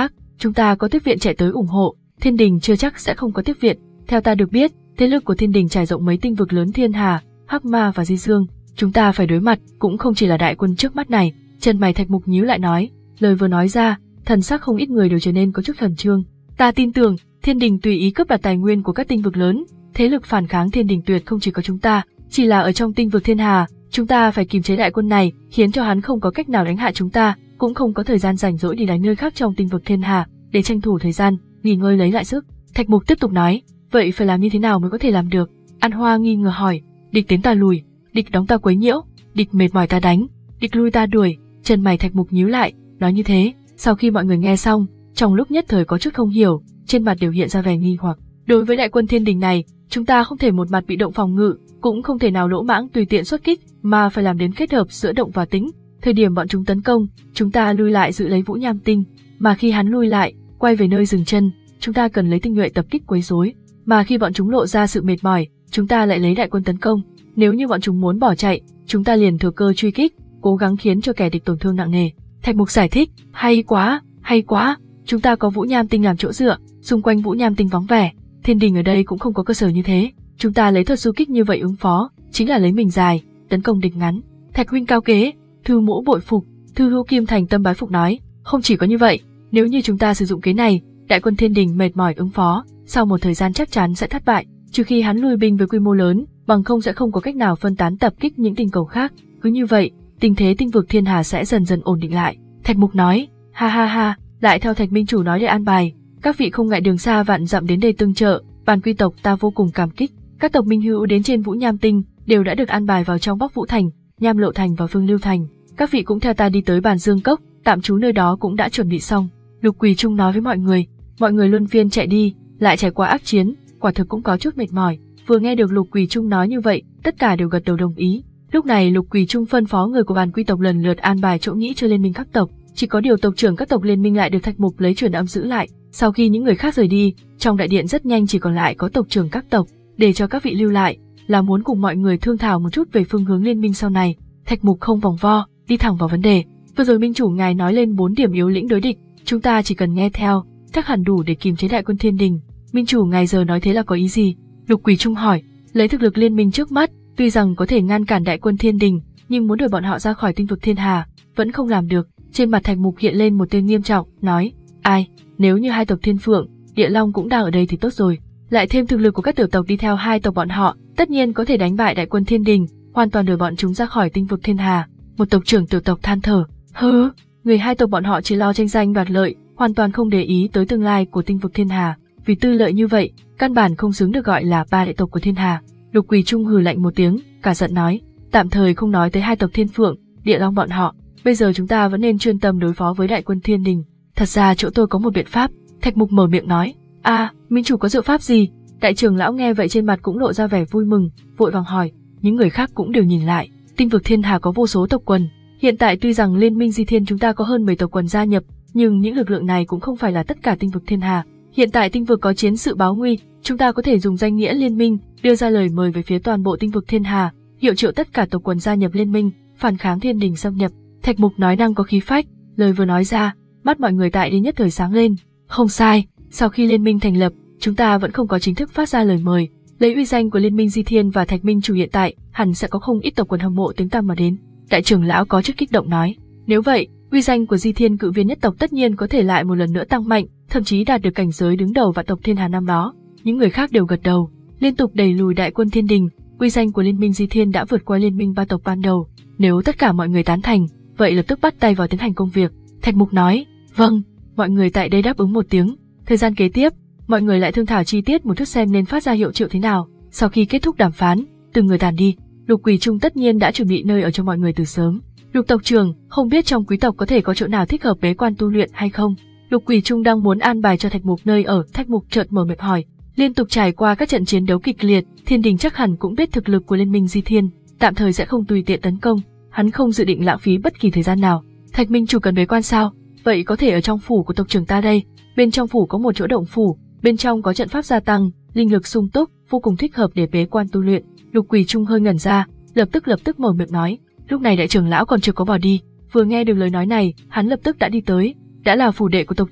Speaker 1: chúng ta có tiếp viện chạy tới ủng hộ, thiên đình chưa chắc sẽ không có tiếp viện. Theo ta được biết, thế lực của thiên đình trải rộng mấy tinh vực lớn thiên hà, Hắc Ma và Di Dương, chúng ta phải đối mặt cũng không chỉ là đại quân trước mắt này. Chân mày Thạch Mục nhíu lại nói, lời vừa nói ra, thần sắc không ít người đều trở nên có chút khẩn trương. Ta tin tưởng, thiên đình tùy ý cướp đoạt tài nguyên của các tinh vực lớn, thế lực phản kháng thiên đình tuyệt không chỉ có chúng ta, chỉ là ở trong tinh vực thiên hà, chúng ta phải kiềm chế đại quân này, khiến cho hắn không có cách nào đánh hạ chúng ta, cũng không có thời gian rảnh rỗi đi đánh nơi khác trong tinh vực thiên hà, để tranh thủ thời gian, nghỉ ngơi lấy lại sức. Thạch Mục tiếp tục nói, vậy phải làm như thế nào mới có thể làm được? An Hoa nghi ngờ hỏi, địch tiến ta lùi, địch đóng ta quấy nhiễu, địch mệt mỏi ta đánh, địch lui ta đuổi. Chân mày Thạch Mục nhíu lại, nói như thế. Sau khi mọi người nghe xong, trong lúc nhất thời có chút không hiểu, trên mặt đều hiện ra vẻ nghi hoặc. Đối với đại quân thiên đình này, chúng ta không thể một mặt bị động phòng ngự, cũng không thể nào lỗ mãng tùy tiện xuất kích, mà phải làm đến kết hợp giữa động và tĩnh. Thời điểm bọn chúng tấn công, chúng ta lui lại giữ lấy Vũ Nham Tinh, mà khi hắn lui lại, quay về nơi dừng chân, chúng ta cần lấy tinh nhuệ tập kích quấy rối, mà khi bọn chúng lộ ra sự mệt mỏi, chúng ta lại lấy đại quân tấn công. Nếu như bọn chúng muốn bỏ chạy, chúng ta liền thừa cơ truy kích, cố gắng khiến cho kẻ địch tổn thương nặng nề. Thạch Mục giải thích, hay quá, hay quá, chúng ta có Vũ Nham Tinh làm chỗ dựa, xung quanh Vũ Nham Tinh vắng vẻ, thiên đình ở đây cũng không có cơ sở như thế, chúng ta lấy thuật du kích như vậy ứng phó, chính là lấy mình dài, tấn công địch ngắn. Thạch huynh cao kế, Thư Mỗ bội phục. Thư Hữu Kim thành tâm bái phục nói, không chỉ có như vậy, nếu như chúng ta sử dụng kế này, đại quân thiên đình mệt mỏi ứng phó, sau một thời gian chắc chắn sẽ thất bại, trừ khi hắn lui binh với quy mô lớn, bằng không sẽ không có cách nào phân tán tập kích những tinh cầu khác. Cứ như vậy, tình thế tinh vực thiên hà sẽ dần dần ổn định lại. Thạch Mục nói, ha ha ha, lại theo Thạch Minh Chủ nói để an bài, các vị không ngại đường xa vạn dặm đến đây tương trợ, bản quy tộc ta vô cùng cảm kích. Các tộc minh hữu đến trên Vũ Nham Tinh đều đã được an bài vào trong Bắc Vũ Thành, Nham Lộ Thành và Phương Lưu Thành. Các vị cũng theo ta đi tới Bàn Dương Cốc, tạm trú nơi đó cũng đã chuẩn bị xong. Lục Quỳ Trung nói với mọi người, mọi người luân phiên chạy đi, lại trải qua ác chiến, quả thực cũng có chút mệt mỏi. Vừa nghe được Lục Quỳ Trung nói như vậy, tất cả đều gật đầu đồng ý. Lúc này Lục Quỳ Trung phân phó người của Bàn Quy tộc lần lượt an bài chỗ nghĩ cho liên minh các tộc, chỉ có điều tộc trưởng các tộc liên minh lại được Thạch Mục lấy truyền âm giữ lại. Sau khi những người khác rời đi, trong đại điện rất nhanh chỉ còn lại có tộc trưởng các tộc, để cho các vị lưu lại, là muốn cùng mọi người thương thảo một chút về phương hướng liên minh sau này. Thạch Mục không vòng vo, đi thẳng vào vấn đề. Vừa rồi minh chủ ngài nói lên bốn điểm yếu lĩnh đối địch, chúng ta chỉ cần nghe theo, chắc hẳn đủ để kiềm chế đại quân thiên đình. Minh chủ ngài giờ nói thế là có ý gì? Lục Quỳ Trung hỏi. Lấy thực lực liên minh trước mắt, tuy rằng có thể ngăn cản đại quân thiên đình, nhưng muốn đuổi bọn họ ra khỏi tinh vực thiên hà, vẫn không làm được. Trên mặt Thạch Mục hiện lên một tia nghiêm trọng, nói, ai, nếu như hai tộc Thiên Phượng, Địa Long cũng đang ở đây thì tốt rồi, lại thêm thực lực của các tiểu tộc đi theo hai tộc bọn họ, tất nhiên có thể đánh bại đại quân thiên đình, hoàn toàn đuổi bọn chúng ra khỏi tinh vực thiên hà. Một tộc trưởng tiểu tộc than thở, hứ, người hai tộc bọn họ chỉ lo tranh giành đoạt lợi, hoàn toàn không để ý tới tương lai của tinh vực thiên hà, vì tư lợi như vậy, căn bản không xứng được gọi là ba đại tộc của thiên hà. Lục Quỳ Trung hừ lạnh một tiếng, cả giận nói, tạm thời không nói tới hai tộc Thiên Phượng, Địa Long bọn họ, bây giờ chúng ta vẫn nên chuyên tâm đối phó với đại quân thiên đình. Thật ra chỗ tôi có một biện pháp. Thạch Mục mở miệng nói, a, à, minh chủ có dự pháp gì? Đại trưởng lão nghe vậy trên mặt cũng lộ ra vẻ vui mừng, vội vàng hỏi. Những người khác cũng đều nhìn lại. Tinh vực thiên hà có vô số tộc quần. Hiện tại tuy rằng liên minh Di Thiên chúng ta có hơn mười tộc quần gia nhập, nhưng những lực lượng này cũng không phải là tất cả tinh vực thiên hà. Hiện tại tinh vực có chiến sự báo nguy, chúng ta có thể dùng danh nghĩa liên minh đưa ra lời mời về phía toàn bộ tinh vực thiên hà, hiệu triệu tất cả tộc quần gia nhập liên minh, phản kháng thiên đình xâm nhập. Thạch Mục nói năng có khí phách, lời vừa nói ra, mắt mọi người tại đây nhất thời sáng lên. Không sai, sau khi liên minh thành lập, chúng ta vẫn không có chính thức phát ra lời mời. Lấy uy danh của liên minh Di Thiên và Thạch Minh Chủ hiện tại, hẳn sẽ có không ít tộc quần hâm mộ tiếng tăm mà đến. Đại trưởng lão có chút kích động nói, nếu vậy, uy danh của Di Thiên cự viên nhất tộc tất nhiên có thể lại một lần nữa tăng mạnh, thậm chí đạt được cảnh giới đứng đầu vạn tộc thiên hà năm đó. Những người khác đều gật đầu, liên tục đẩy lùi đại quân thiên đình. Uy danh của liên minh Di Thiên đã vượt qua liên minh ba tộc ban đầu. Nếu tất cả mọi người tán thành, vậy lập tức bắt tay vào tiến hành công việc. Thạch Mục nói, vâng. Mọi người tại đây đáp ứng một tiếng. Thời gian kế tiếp, mọi người lại thương thảo chi tiết một chút xem nên phát ra hiệu triệu thế nào. Sau khi kết thúc đàm phán, từng người tàn đi. Lục Quỳ Trung tất nhiên đã chuẩn bị nơi ở cho mọi người từ sớm. Lục tộc trưởng, không biết trong quý tộc có thể có chỗ nào thích hợp bế quan tu luyện hay không? Lục Quỳ Trung đang muốn an bài cho Thạch Mục nơi ở. Thạch Mục chợt mở miệng hỏi. Liên tục trải qua các trận chiến đấu kịch liệt, Thiên Đình chắc hẳn cũng biết thực lực của liên minh Di Thiên, tạm thời sẽ không tùy tiện tấn công. Hắn không dự định lãng phí bất kỳ thời gian nào. Thạch Minh Chủ cần bế quan sao? Vậy có thể ở trong phủ của tộc trưởng ta đây. Bên trong phủ có một chỗ động phủ, bên trong có trận pháp gia tăng, linh lực sung túc, vô cùng thích hợp để bế quan tu luyện. Lục Quỳ Trung hơi ngẩn ra, lập tức lập tức mở miệng nói. Lúc này đại trưởng lão còn chưa có bỏ đi, vừa nghe được lời nói này, hắn lập tức đã đi tới. Đã là phủ đệ của tộc trưởng,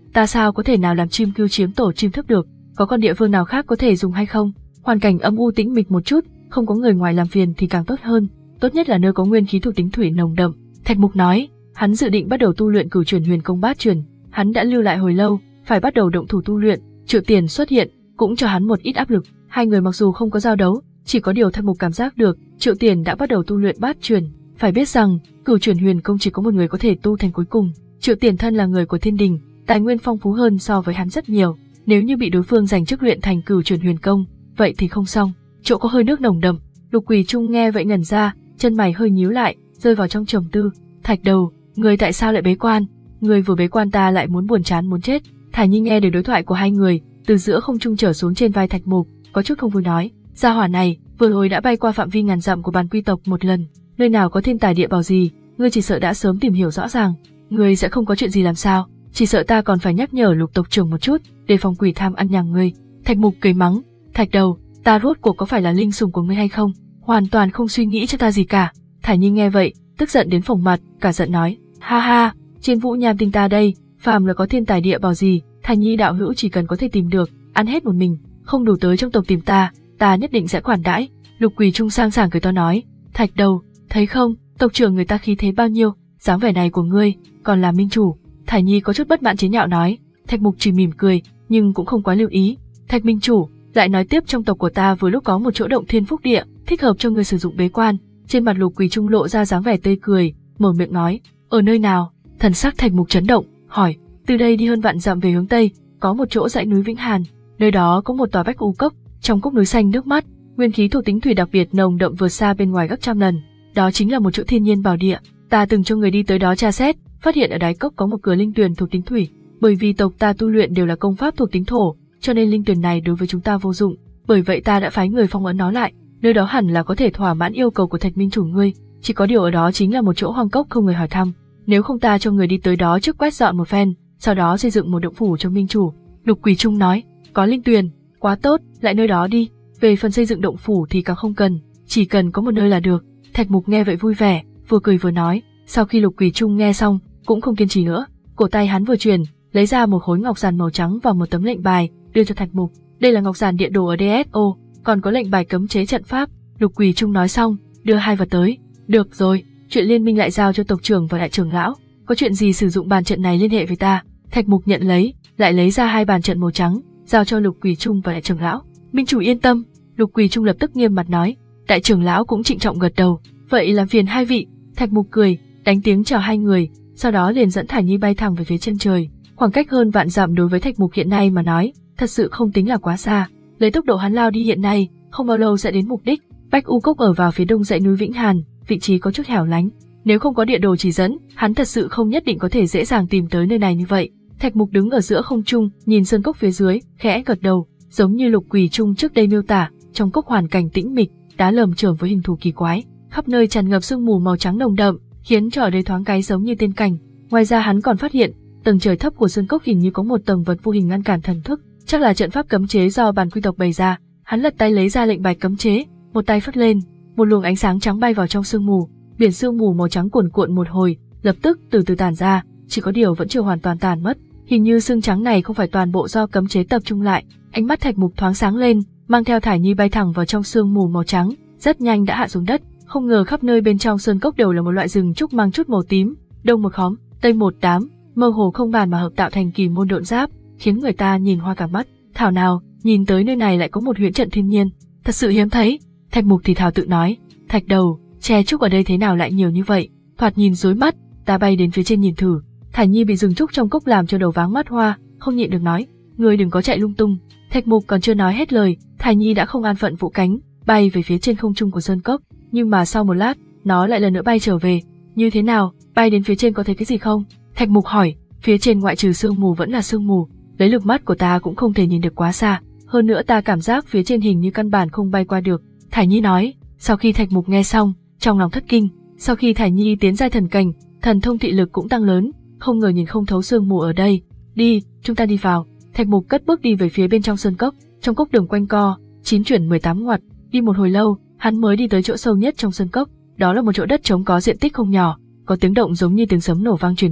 Speaker 1: ta sao có thể nào làm chim cưu chiếm tổ chim thức được, có con địa phương nào khác có thể dùng hay không? Hoàn cảnh âm u tĩnh mịch một chút, không có người ngoài làm phiền thì càng tốt hơn, tốt nhất là nơi có nguyên khí thuộc tính thủy nồng đậm. Thạch Mục nói, hắn dự định bắt đầu tu luyện Cửu Chuyển Huyền Công bát truyền, hắn đã lưu lại hồi lâu, phải bắt đầu động thủ tu luyện. Triệu Tiền xuất hiện, cũng cho hắn một ít áp lực. Hai người mặc dù không có giao đấu, chỉ có điều Thạch Mục cảm giác được, Triệu Tiền đã bắt đầu tu luyện bát truyền. Phải biết rằng, Cửu Chuyển Huyền Công chỉ có một người có thể tu thành cuối cùng. Triệu Tiền thân là người của Thiên Đình, tài nguyên phong phú hơn so với hắn rất nhiều. Nếu như bị đối phương giành chức luyện thành Cửu Chuyển Huyền Công, vậy thì không xong. Chỗ có hơi nước nồng đậm, Lục Quỳ Trung nghe vậy ngẩn ra, chân mày hơi nhíu lại, rơi vào trong trầm tư. Thạch Đầu, người tại sao lại bế quan? Người vừa bế quan ta lại muốn buồn chán muốn chết. Thải Nhi nghe được đối thoại của hai người, từ giữa không trung trở xuống trên vai Thạch Mục, có chút không vui nói, gia hỏa này vừa rồi đã bay qua phạm vi ngàn dặm của Bàn Quy tộc một lần, nơi nào có thiên tài địa bảo gì, ngươi chỉ sợ đã sớm tìm hiểu rõ ràng, ngươi sẽ không có chuyện gì làm sao? Chỉ sợ ta còn phải nhắc nhở Lục tộc trưởng một chút, để phòng quỷ tham ăn nhằng ngươi. Thạch Mục cười mắng, Thạch Đầu, ta rốt cuộc có phải là linh sủng của ngươi hay không? Hoàn toàn không suy nghĩ cho ta gì cả. Thải Nhi nghe vậy, tức giận đến phồng mặt, cả giận nói, ha ha, trên Vũ Nham Tinh ta đây, phàm là có thiên tài địa bảo gì, Thải Nhi đạo hữu chỉ cần có thể tìm được, ăn hết một mình, không đủ tới trong tộc tìm ta, ta nhất định sẽ khoản đãi. Lục Quỳ Trung sang sảng cười to nói, Thạch Đầu, thấy không, tộc trưởng người ta khí thế bao nhiêu, dáng vẻ này của ngươi, còn là minh chủ. Thải Nhi có chút bất mãn chế nhạo nói. Thạch Mục chỉ mỉm cười, nhưng cũng không quá lưu ý. Thạch minh chủ, lại nói tiếp, trong tộc của ta vừa lúc có một chỗ động thiên phúc địa, thích hợp cho người sử dụng bế quan. Trên mặt Lục Quỳ Trung lộ ra dáng vẻ tươi cười, mở miệng nói, ở nơi nào? Thần sắc Thạch Mục chấn động, hỏi, từ đây đi hơn vạn dặm về hướng tây, có một chỗ dãy núi Vĩnh Hàn, nơi đó có một tòa bách u cốc, trong cốc núi xanh nước mắt, nguyên khí thuộc tính thủy đặc biệt nồng đậm vượt xa bên ngoài gấp trăm lần. Đó chính là một chỗ thiên nhiên bảo địa, ta từng cho người đi tới đó tra xét, phát hiện ở đáy cốc có một cửa linh tuyền thuộc tính thủy. Bởi vì tộc ta tu luyện đều là công pháp thuộc tính thổ, cho nên linh tuyền này đối với chúng ta vô dụng. Bởi vậy ta đã phái người phong ấn nó lại, nơi đó hẳn là có thể thỏa mãn yêu cầu của Thạch minh chủ ngươi. Chỉ có điều ở đó chính là một chỗ hoang cốc không người hỏi thăm. Nếu không ta cho người đi tới đó trước quét dọn một phen, sau đó xây dựng một động phủ cho minh chủ. Lục Quỳ Trung nói, có linh tuyền, quá tốt, lại nơi đó đi. Về phần xây dựng động phủ thì càng không cần, chỉ cần có một nơi là được. Thạch Mục nghe vậy vui vẻ, vừa cười vừa nói. Sau khi Lục Quỳ Trung nghe xong, cũng không kiên trì nữa, cổ tay hắn vừa chuyển, lấy ra một khối ngọc giản màu trắng và một tấm lệnh bài, đưa cho Thạch Mục. Đây là ngọc giản địa đồ ở đê ét ô, còn có lệnh bài cấm chế trận pháp. Lục Quỳ Trung nói xong, đưa hai vật tới. Được rồi, chuyện liên minh lại giao cho tộc trưởng và đại trưởng lão, có chuyện gì sử dụng bàn trận này liên hệ với ta. Thạch Mục nhận lấy, lại lấy ra hai bàn trận màu trắng, giao cho Lục Quỳ Trung và đại trưởng lão. Minh chủ yên tâm. Lục Quỳ Trung lập tức nghiêm mặt nói. Đại trưởng lão cũng trịnh trọng gật đầu. Vậy làm phiền hai vị. Thạch Mục cười, đánh tiếng chào hai người, sau đó liền dẫn Thải Nhi bay thẳng về phía chân trời. Khoảng cách hơn vạn dặm đối với Thạch Mục hiện nay mà nói, thật sự không tính là quá xa. Lấy tốc độ hắn lao đi hiện nay, không bao lâu sẽ đến mục đích. Bách U Cốc ở vào phía đông dãy núi Vĩnh Hàn, vị trí có chút hẻo lánh. Nếu không có địa đồ chỉ dẫn, hắn thật sự không nhất định có thể dễ dàng tìm tới nơi này như vậy. Thạch Mục đứng ở giữa không trung, nhìn sơn cốc phía dưới, khẽ gật đầu, giống như Lục Quỳ Trung trước đây miêu tả, trong cốc hoàn cảnh tĩnh mịch, đá lởm chởm với hình thù kỳ quái, khắp nơi tràn ngập sương mù màu trắng nồng đậm, khiến cho ở đây thoáng cái giống như tiên cảnh. Ngoài ra hắn còn phát hiện, tầng trời thấp của sơn cốc hình như có một tầng vật vô hình ngăn cản thần thức, chắc là trận pháp cấm chế do Bàn Quy tộc bày ra. Hắn lật tay lấy ra lệnh bài cấm chế, một tay phất lên, một luồng ánh sáng trắng bay vào trong sương mù, biển sương mù màu trắng cuồn cuộn một hồi, lập tức từ từ tản ra, chỉ có điều vẫn chưa hoàn toàn tàn mất. Hình như sương trắng này không phải toàn bộ do cấm chế tập trung lại. Ánh mắt Thạch Mục thoáng sáng lên, mang theo Thải Nhi bay thẳng vào trong sương mù màu trắng, rất nhanh đã hạ xuống đất. Không ngờ khắp nơi bên trong sơn cốc đều là một loại rừng trúc mang chút màu tím, đông một khóm, tây một đám, mơ hồ không bàn mà hợp tạo thành kỳ môn độn giáp, khiến người ta nhìn hoa cả mắt. Thảo nào, nhìn tới nơi này lại có một huyễn trận thiên nhiên, thật sự hiếm thấy. Thạch Mục thì thào tự nói, Thạch Đầu, tre trúc ở đây thế nào lại nhiều như vậy, thoạt nhìn rối mắt. Ta bay đến phía trên nhìn thử. Thải Nhi bị rừng trúc trong cốc làm cho đầu váng mắt hoa, không nhịn được nói, ngươi đừng có chạy lung tung. Thạch Mục còn chưa nói hết lời, Thải Nhi đã không an phận vỗ cánh, bay về phía trên không trung của sơn cốc. Nhưng mà sau một lát, nó lại lần nữa bay trở về. Như thế nào, bay đến phía trên có thấy cái gì không? Thạch Mục hỏi. Phía trên ngoại trừ sương mù vẫn là sương mù, lấy lực mắt của ta cũng không thể nhìn được quá xa. Hơn nữa ta cảm giác phía trên hình như căn bản không bay qua được. Thải Nhi nói. Sau khi Thạch Mục nghe xong, trong lòng thất kinh. Sau khi Thải Nhi tiến giai thần cảnh, thần thông thị lực cũng tăng lớn, không ngờ nhìn không thấu sương mù ở đây. Đi, chúng ta đi vào. Thạch Mục cất bước đi về phía bên trong sơn cốc. Trong cốc đường quanh co, chín chuyển mười tám ngoặt, đi một hồi lâu, hắn mới đi tới chỗ sâu nhất trong sơn cốc. Đó là một chỗ đất trống có diện tích không nhỏ, có tiếng động giống như tiếng sấm nổ vang truyền đến.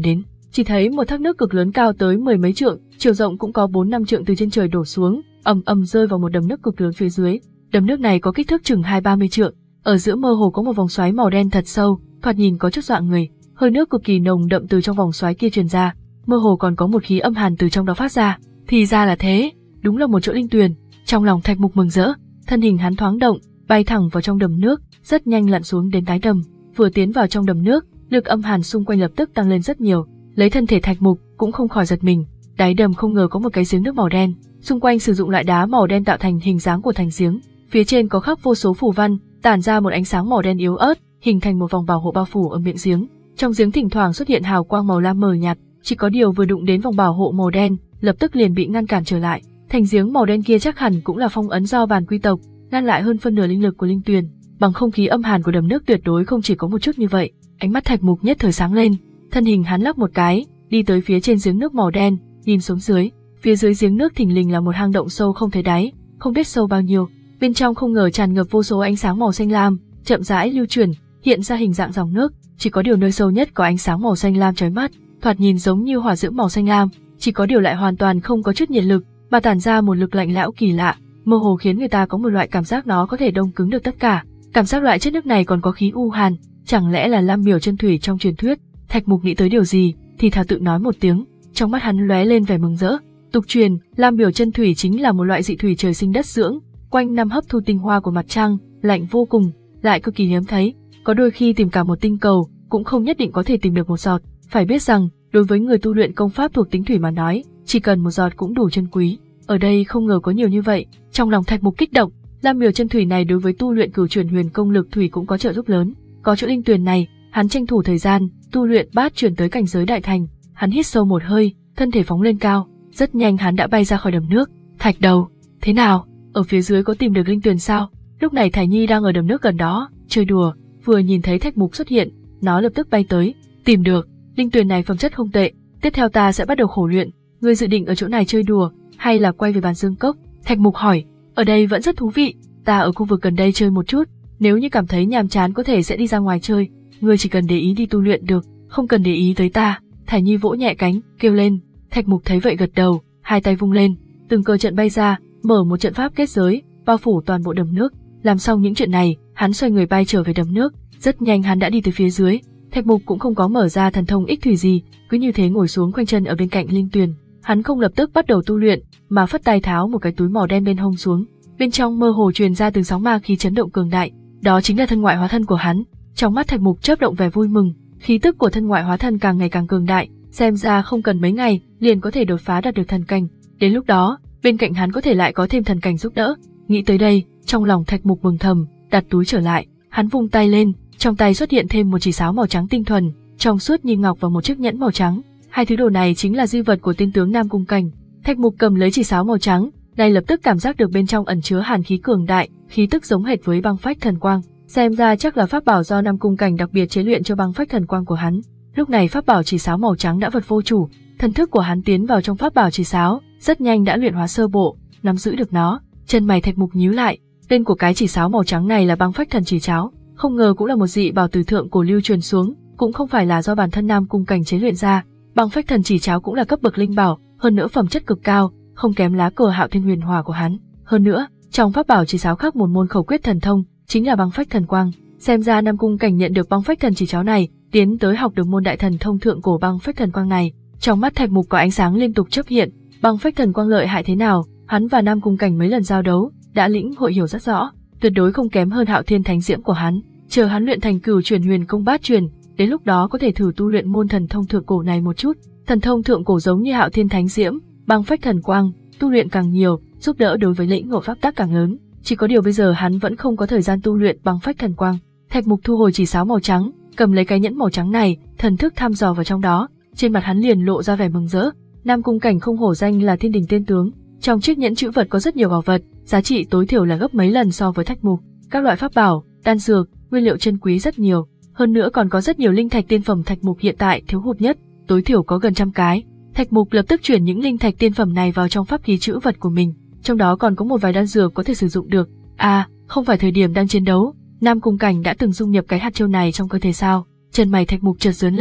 Speaker 1: chỉ thấy một thác nước cực lớn cao tới mười mấy trượng, chiều rộng cũng có bốn năm trượng từ trên trời đổ xuống, ầm ầm rơi vào một đầm nước cực lớn phía dưới. Đầm nước này có kích thước chừng hai ba mươi trượng, ở giữa mơ hồ có một vòng xoáy màu đen thật sâu, thoạt nhìn có chút dọa người, hơi nước cực kỳ nồng đậm từ trong vòng xoáy kia truyền ra, mơ hồ còn có một khí âm hàn từ trong đó phát ra. Thì ra là thế, đúng là một chỗ linh tuyền. Trong lòng Thạch Mục mừng rỡ, thân hình hắn thoáng động, bay thẳng vào trong đầm nước, rất nhanh lặn xuống đến đáy đầm. Vừa tiến vào trong đầm nước, lực âm hàn xung quanh lập tức tăng lên rất nhiều, lấy thân thể Thạch Mục cũng không khỏi giật mình. Đáy đầm không ngờ có một cái giếng nước màu đen, xung quanh sử dụng loại đá màu đen tạo thành hình dáng của thành giếng, phía trên có khắc vô số phù văn, tản ra một ánh sáng màu đen yếu ớt, hình thành một vòng bảo hộ bao phủ ở miệng giếng. Trong giếng thỉnh thoảng xuất hiện hào quang màu lam mờ nhạt, chỉ có điều vừa đụng đến vòng bảo hộ màu đen, lập tức liền bị ngăn cản trở lại. Thành giếng màu đen kia chắc hẳn cũng là phong ấn do bản quy tộc, ngăn lại hơn phân nửa linh lực của linh tuyền. Bằng không khí âm hàn của đầm nước tuyệt đối không chỉ có một chút như vậy. Ánh mắt Thạch Mục nhất thời sáng lên, thân hình hắn lắc một cái, đi tới phía trên giếng nước màu đen, nhìn xuống dưới. Phía dưới giếng nước thình lình là một hang động sâu không thấy đáy, không biết sâu bao nhiêu. Bên trong không ngờ tràn ngập vô số ánh sáng màu xanh lam, chậm rãi lưu chuyển, hiện ra hình dạng dòng nước. Chỉ có điều nơi sâu nhất có ánh sáng màu xanh lam chói mắt, thoạt nhìn giống như hỏa diễm màu xanh lam, chỉ có điều lại hoàn toàn không có chút nhiệt lực, mà tản ra một lực lạnh lẽo kỳ lạ, mơ hồ khiến người ta có một loại cảm giác nó có thể đông cứng được tất cả. Cảm giác loại chất nước này còn có khí u hàn, chẳng lẽ là Lam Miểu chân thủy trong truyền thuyết? Thạch Mục nghĩ tới điều gì, thì thào tự nói một tiếng, trong mắt hắn lóe lên vẻ mừng rỡ. Tục truyền, Lam Miểu chân thủy chính là một loại dị thủy trời sinh đất dưỡng, quanh năm hấp thu tinh hoa của mặt trăng, lạnh vô cùng, lại cực kỳ hiếm thấy. Có đôi khi tìm cả một tinh cầu, cũng không nhất định có thể tìm được một giọt. Phải biết rằng, đối với người tu luyện công pháp thuộc tính thủy mà nói, chỉ cần một giọt cũng đủ chân quý. Ở đây không ngờ có nhiều như vậy, trong lòng Thạch Mục kích động. Lam Miểu chân thủy này đối với tu luyện cửu chuyển huyền công lực thủy cũng có trợ giúp lớn. Có chỗ linh tuyền này, hắn tranh thủ thời gian, tu luyện bát chuyển tới cảnh giới đại thành. Hắn hít sâu một hơi, thân thể phóng lên cao, rất nhanh hắn đã bay ra khỏi đầm nước. Thạch Đầu, thế nào? Ở phía dưới có tìm được linh tuyền sao? Lúc này Thải Nhi đang ở đầm nước gần đó, chơi đùa, vừa nhìn thấy Thạch Mục xuất hiện, nó lập tức bay tới. Tìm được, linh tuyền này phẩm chất không tệ, tiếp theo ta sẽ bắt đầu khổ luyện. Ngươi dự định ở chỗ này chơi đùa, hay là quay về Bàn Dương Cốc? Thạch Mục hỏi. Ở đây vẫn rất thú vị, ta ở khu vực gần đây chơi một chút, nếu như cảm thấy nhàm chán có thể sẽ đi ra ngoài chơi, ngươi chỉ cần để ý đi tu luyện được, không cần để ý tới ta. Thải Nhi vỗ nhẹ cánh, kêu lên. Thạch Mục thấy vậy gật đầu, hai tay vung lên, từng cờ trận bay ra, mở một trận pháp kết giới, bao phủ toàn bộ đầm nước. Làm xong những chuyện này, hắn xoay người bay trở về đầm nước, rất nhanh hắn đã đi tới phía dưới. Thạch Mục cũng không có mở ra thần thông ích thủy gì, cứ như thế ngồi xuống khoanh chân ở bên cạnh linh tuyền. Hắn không lập tức bắt đầu tu luyện, mà phất tay tháo một cái túi màu đen bên hông xuống. Bên trong mơ hồ truyền ra từng sóng ma khí chấn động cường đại, đó chính là thân ngoại hóa thân của hắn. Trong mắt Thạch Mục chớp động vẻ vui mừng, khí tức của thân ngoại hóa thân càng ngày càng cường đại, xem ra không cần mấy ngày liền có thể đột phá đạt được thần cảnh. Đến lúc đó, bên cạnh hắn có thể lại có thêm thần cảnh giúp đỡ. Nghĩ tới đây, trong lòng Thạch Mục mừng thầm, đặt túi trở lại, hắn vung tay lên, trong tay xuất hiện thêm một chỉ sáo màu trắng tinh thuần, trong suốt như ngọc và một chiếc nhẫn màu trắng. Hai thứ đồ này chính là di vật của tiên tướng Nam Cung Cảnh. Thạch Mục cầm lấy chỉ sáo màu trắng, ngay lập tức cảm giác được bên trong ẩn chứa hàn khí cường đại, khí tức giống hệt với băng phách thần quang. Xem ra chắc là pháp bảo do Nam Cung Cảnh đặc biệt chế luyện cho băng phách thần quang của hắn. Lúc này pháp bảo chỉ sáo màu trắng đã vật vô chủ, thần thức của hắn tiến vào trong pháp bảo chỉ sáo, rất nhanh đã luyện hóa sơ bộ, nắm giữ được nó. Chân mày Thạch Mục nhíu lại, tên của cái chỉ sáo màu trắng này là băng phách thần chỉ cháo, không ngờ cũng là một dị bảo từ thượng cổ lưu truyền xuống, cũng không phải là do bản thân Nam Cung Cảnh chế luyện ra. Băng phách thần chỉ cháo cũng là cấp bậc linh bảo, hơn nữa phẩm chất cực cao, không kém lá cờ Hạo Thiên Huyền Hỏa của hắn. Hơn nữa, trong pháp bảo chỉ cháo khắc một môn khẩu quyết thần thông, chính là băng phách thần quang. Xem ra Nam Cung Cảnh nhận được băng phách thần chỉ cháo này, tiến tới học được môn đại thần thông thượng cổ băng phách thần quang này. Trong mắt Thạch Mục có ánh sáng liên tục chớp hiện, băng phách thần quang lợi hại thế nào, hắn và Nam Cung Cảnh mấy lần giao đấu, đã lĩnh hội hiểu rất rõ, tuyệt đối không kém hơn Hạo Thiên Thánh Diễm của hắn. Chờ hắn luyện thành cửu chuyển huyền công bát truyền, đến lúc đó có thể thử tu luyện môn thần thông thượng cổ này một chút. Thần thông thượng cổ giống như Hạo Thiên Thánh Diễm, băng phách thần quang, tu luyện càng nhiều, giúp đỡ đối với lĩnh ngộ pháp tắc càng lớn. Chỉ có điều bây giờ hắn vẫn không có thời gian tu luyện băng phách thần quang. Thạch Mục thu hồi chỉ sáo màu trắng, cầm lấy cái nhẫn màu trắng này, thần thức thăm dò vào trong đó, trên mặt hắn liền lộ ra vẻ mừng rỡ. Nam Cung Cảnh không hổ danh là thiên đình tiên tướng, trong chiếc nhẫn trữ vật có rất nhiều bảo vật, giá trị tối thiểu là gấp mấy lần so với Thạch Mục. Các loại pháp bảo, đan dược, nguyên liệu chân quý rất nhiều, hơn nữa còn có rất nhiều linh thạch tiên phẩm Thạch Mục hiện tại thiếu hụt nhất, tối thiểu có gần trăm cái. Thạch Mục lập tức chuyển những linh thạch tiên phẩm này vào trong pháp khí trữ vật của mình, trong đó còn có một vài đan dược có thể sử dụng được. À, không phải thời điểm đang chiến đấu, Nam Cung Cảnh đã từng dung nhập cái hạt châu này trong cơ thể sao? Chân mày Thạch Mục chợt giớn lên,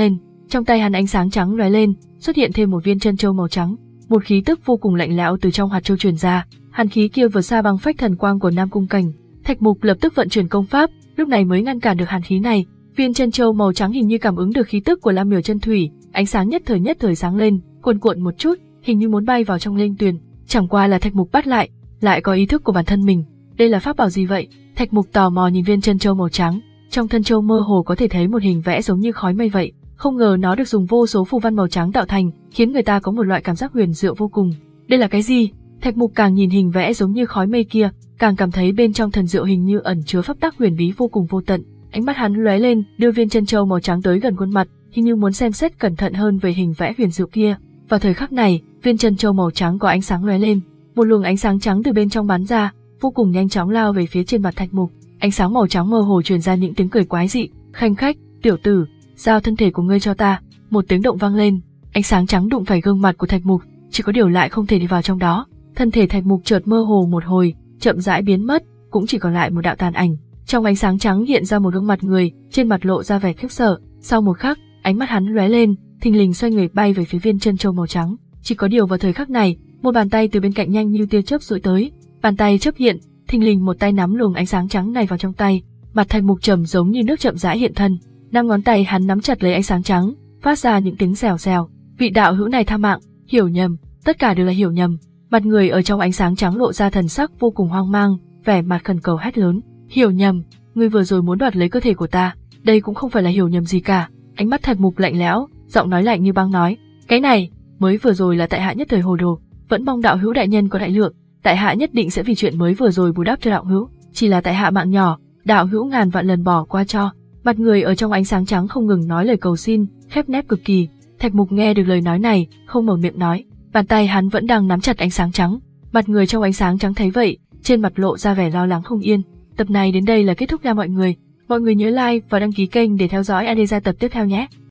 Speaker 1: Trong tay hắn ánh sáng trắng lóe lên, xuất hiện thêm một viên chân châu màu trắng. Một khí tức vô cùng lạnh lẽo từ trong hạt châu truyền ra, hàn khí kia vượt xa băng phách thần quang của Nam Cung Cảnh. Thạch Mục lập tức vận chuyển công pháp, lúc này mới ngăn cản được hàn khí này. Viên chân châu màu trắng hình như cảm ứng được khí tức của Lam Miểu Chân Thủy, ánh sáng nhất thời nhất thời sáng lên, cuồn cuộn một chút, hình như muốn bay vào trong linh tuyền. Chẳng qua là Thạch Mục bắt lại, lại có ý thức của bản thân mình. Đây là pháp bảo gì vậy? Thạch Mục tò mò nhìn viên chân châu màu trắng, trong thân châu mơ hồ có thể thấy một hình vẽ giống như khói mây vậy. Không ngờ nó được dùng vô số phù văn màu trắng tạo thành, khiến người ta có một loại cảm giác huyền diệu vô cùng. Đây là cái gì? Thạch Mục càng nhìn hình vẽ giống như khói mây kia, càng cảm thấy bên trong thần diệu hình như ẩn chứa pháp tắc huyền bí vô cùng vô tận. Ánh mắt hắn lóe lên, đưa viên chân châu màu trắng tới gần khuôn mặt, hình như muốn xem xét cẩn thận hơn về hình vẽ huyền diệu kia. Vào thời khắc này, viên chân châu màu trắng có ánh sáng lóe lên, một luồng ánh sáng trắng từ bên trong bắn ra, vô cùng nhanh chóng lao về phía trên mặt Thạch Mục. Ánh sáng màu trắng mơ hồ truyền ra những tiếng cười quái dị, khanh khách, tiểu tử, giao thân thể của ngươi cho ta. Một tiếng động vang lên, ánh sáng trắng đụng phải gương mặt của Thạch Mục, chỉ có điều lại không thể đi vào trong đó. Thân thể Thạch Mục chợt mơ hồ một hồi, chậm rãi biến mất, cũng chỉ còn lại một đạo tàn ảnh. Trong ánh sáng trắng hiện ra một gương mặt người, trên mặt lộ ra vẻ khiếp sợ. Sau một khắc, ánh mắt hắn lóe lên, thình lình xoay người bay về phía viên chân châu màu trắng. Chỉ có điều vào thời khắc này, một bàn tay từ bên cạnh nhanh như tia chớp duỗi tới. Bàn tay chớp hiện, thình lình một tay nắm luồng ánh sáng trắng này vào trong tay. Mặt Thạch Mục trầm giống như nước chậm rãi hiện thân. Năm ngón tay hắn nắm chặt lấy ánh sáng trắng, phát ra những tiếng xèo xèo. Vị đạo hữu này tha mạng, hiểu nhầm, tất cả đều là hiểu nhầm. Mặt người ở trong ánh sáng trắng lộ ra thần sắc vô cùng hoang mang, vẻ mặt khẩn cầu hét lớn. Hiểu nhầm, ngươi vừa rồi muốn đoạt lấy cơ thể của ta, đây cũng không phải là hiểu nhầm gì cả. Ánh mắt Thạch Mục lạnh lẽo, giọng nói lạnh như băng nói, cái này, mới vừa rồi là tại hạ nhất thời hồ đồ, vẫn mong đạo hữu đại nhân có đại lượng, tại hạ nhất định sẽ vì chuyện mới vừa rồi bù đắp cho đạo hữu, chỉ là tại hạ mạng nhỏ, đạo hữu ngàn vạn lần bỏ qua cho. Mặt người ở trong ánh sáng trắng không ngừng nói lời cầu xin, khép nép cực kỳ. Thạch Mục nghe được lời nói này, không mở miệng nói, bàn tay hắn vẫn đang nắm chặt ánh sáng trắng. Mặt người trong ánh sáng trắng thấy vậy, trên mặt lộ ra vẻ lo lắng không yên. Tập này đến đây là kết thúc nha mọi người. Mọi người nhớ like và đăng ký kênh để theo dõi a đê gia tập tiếp theo nhé.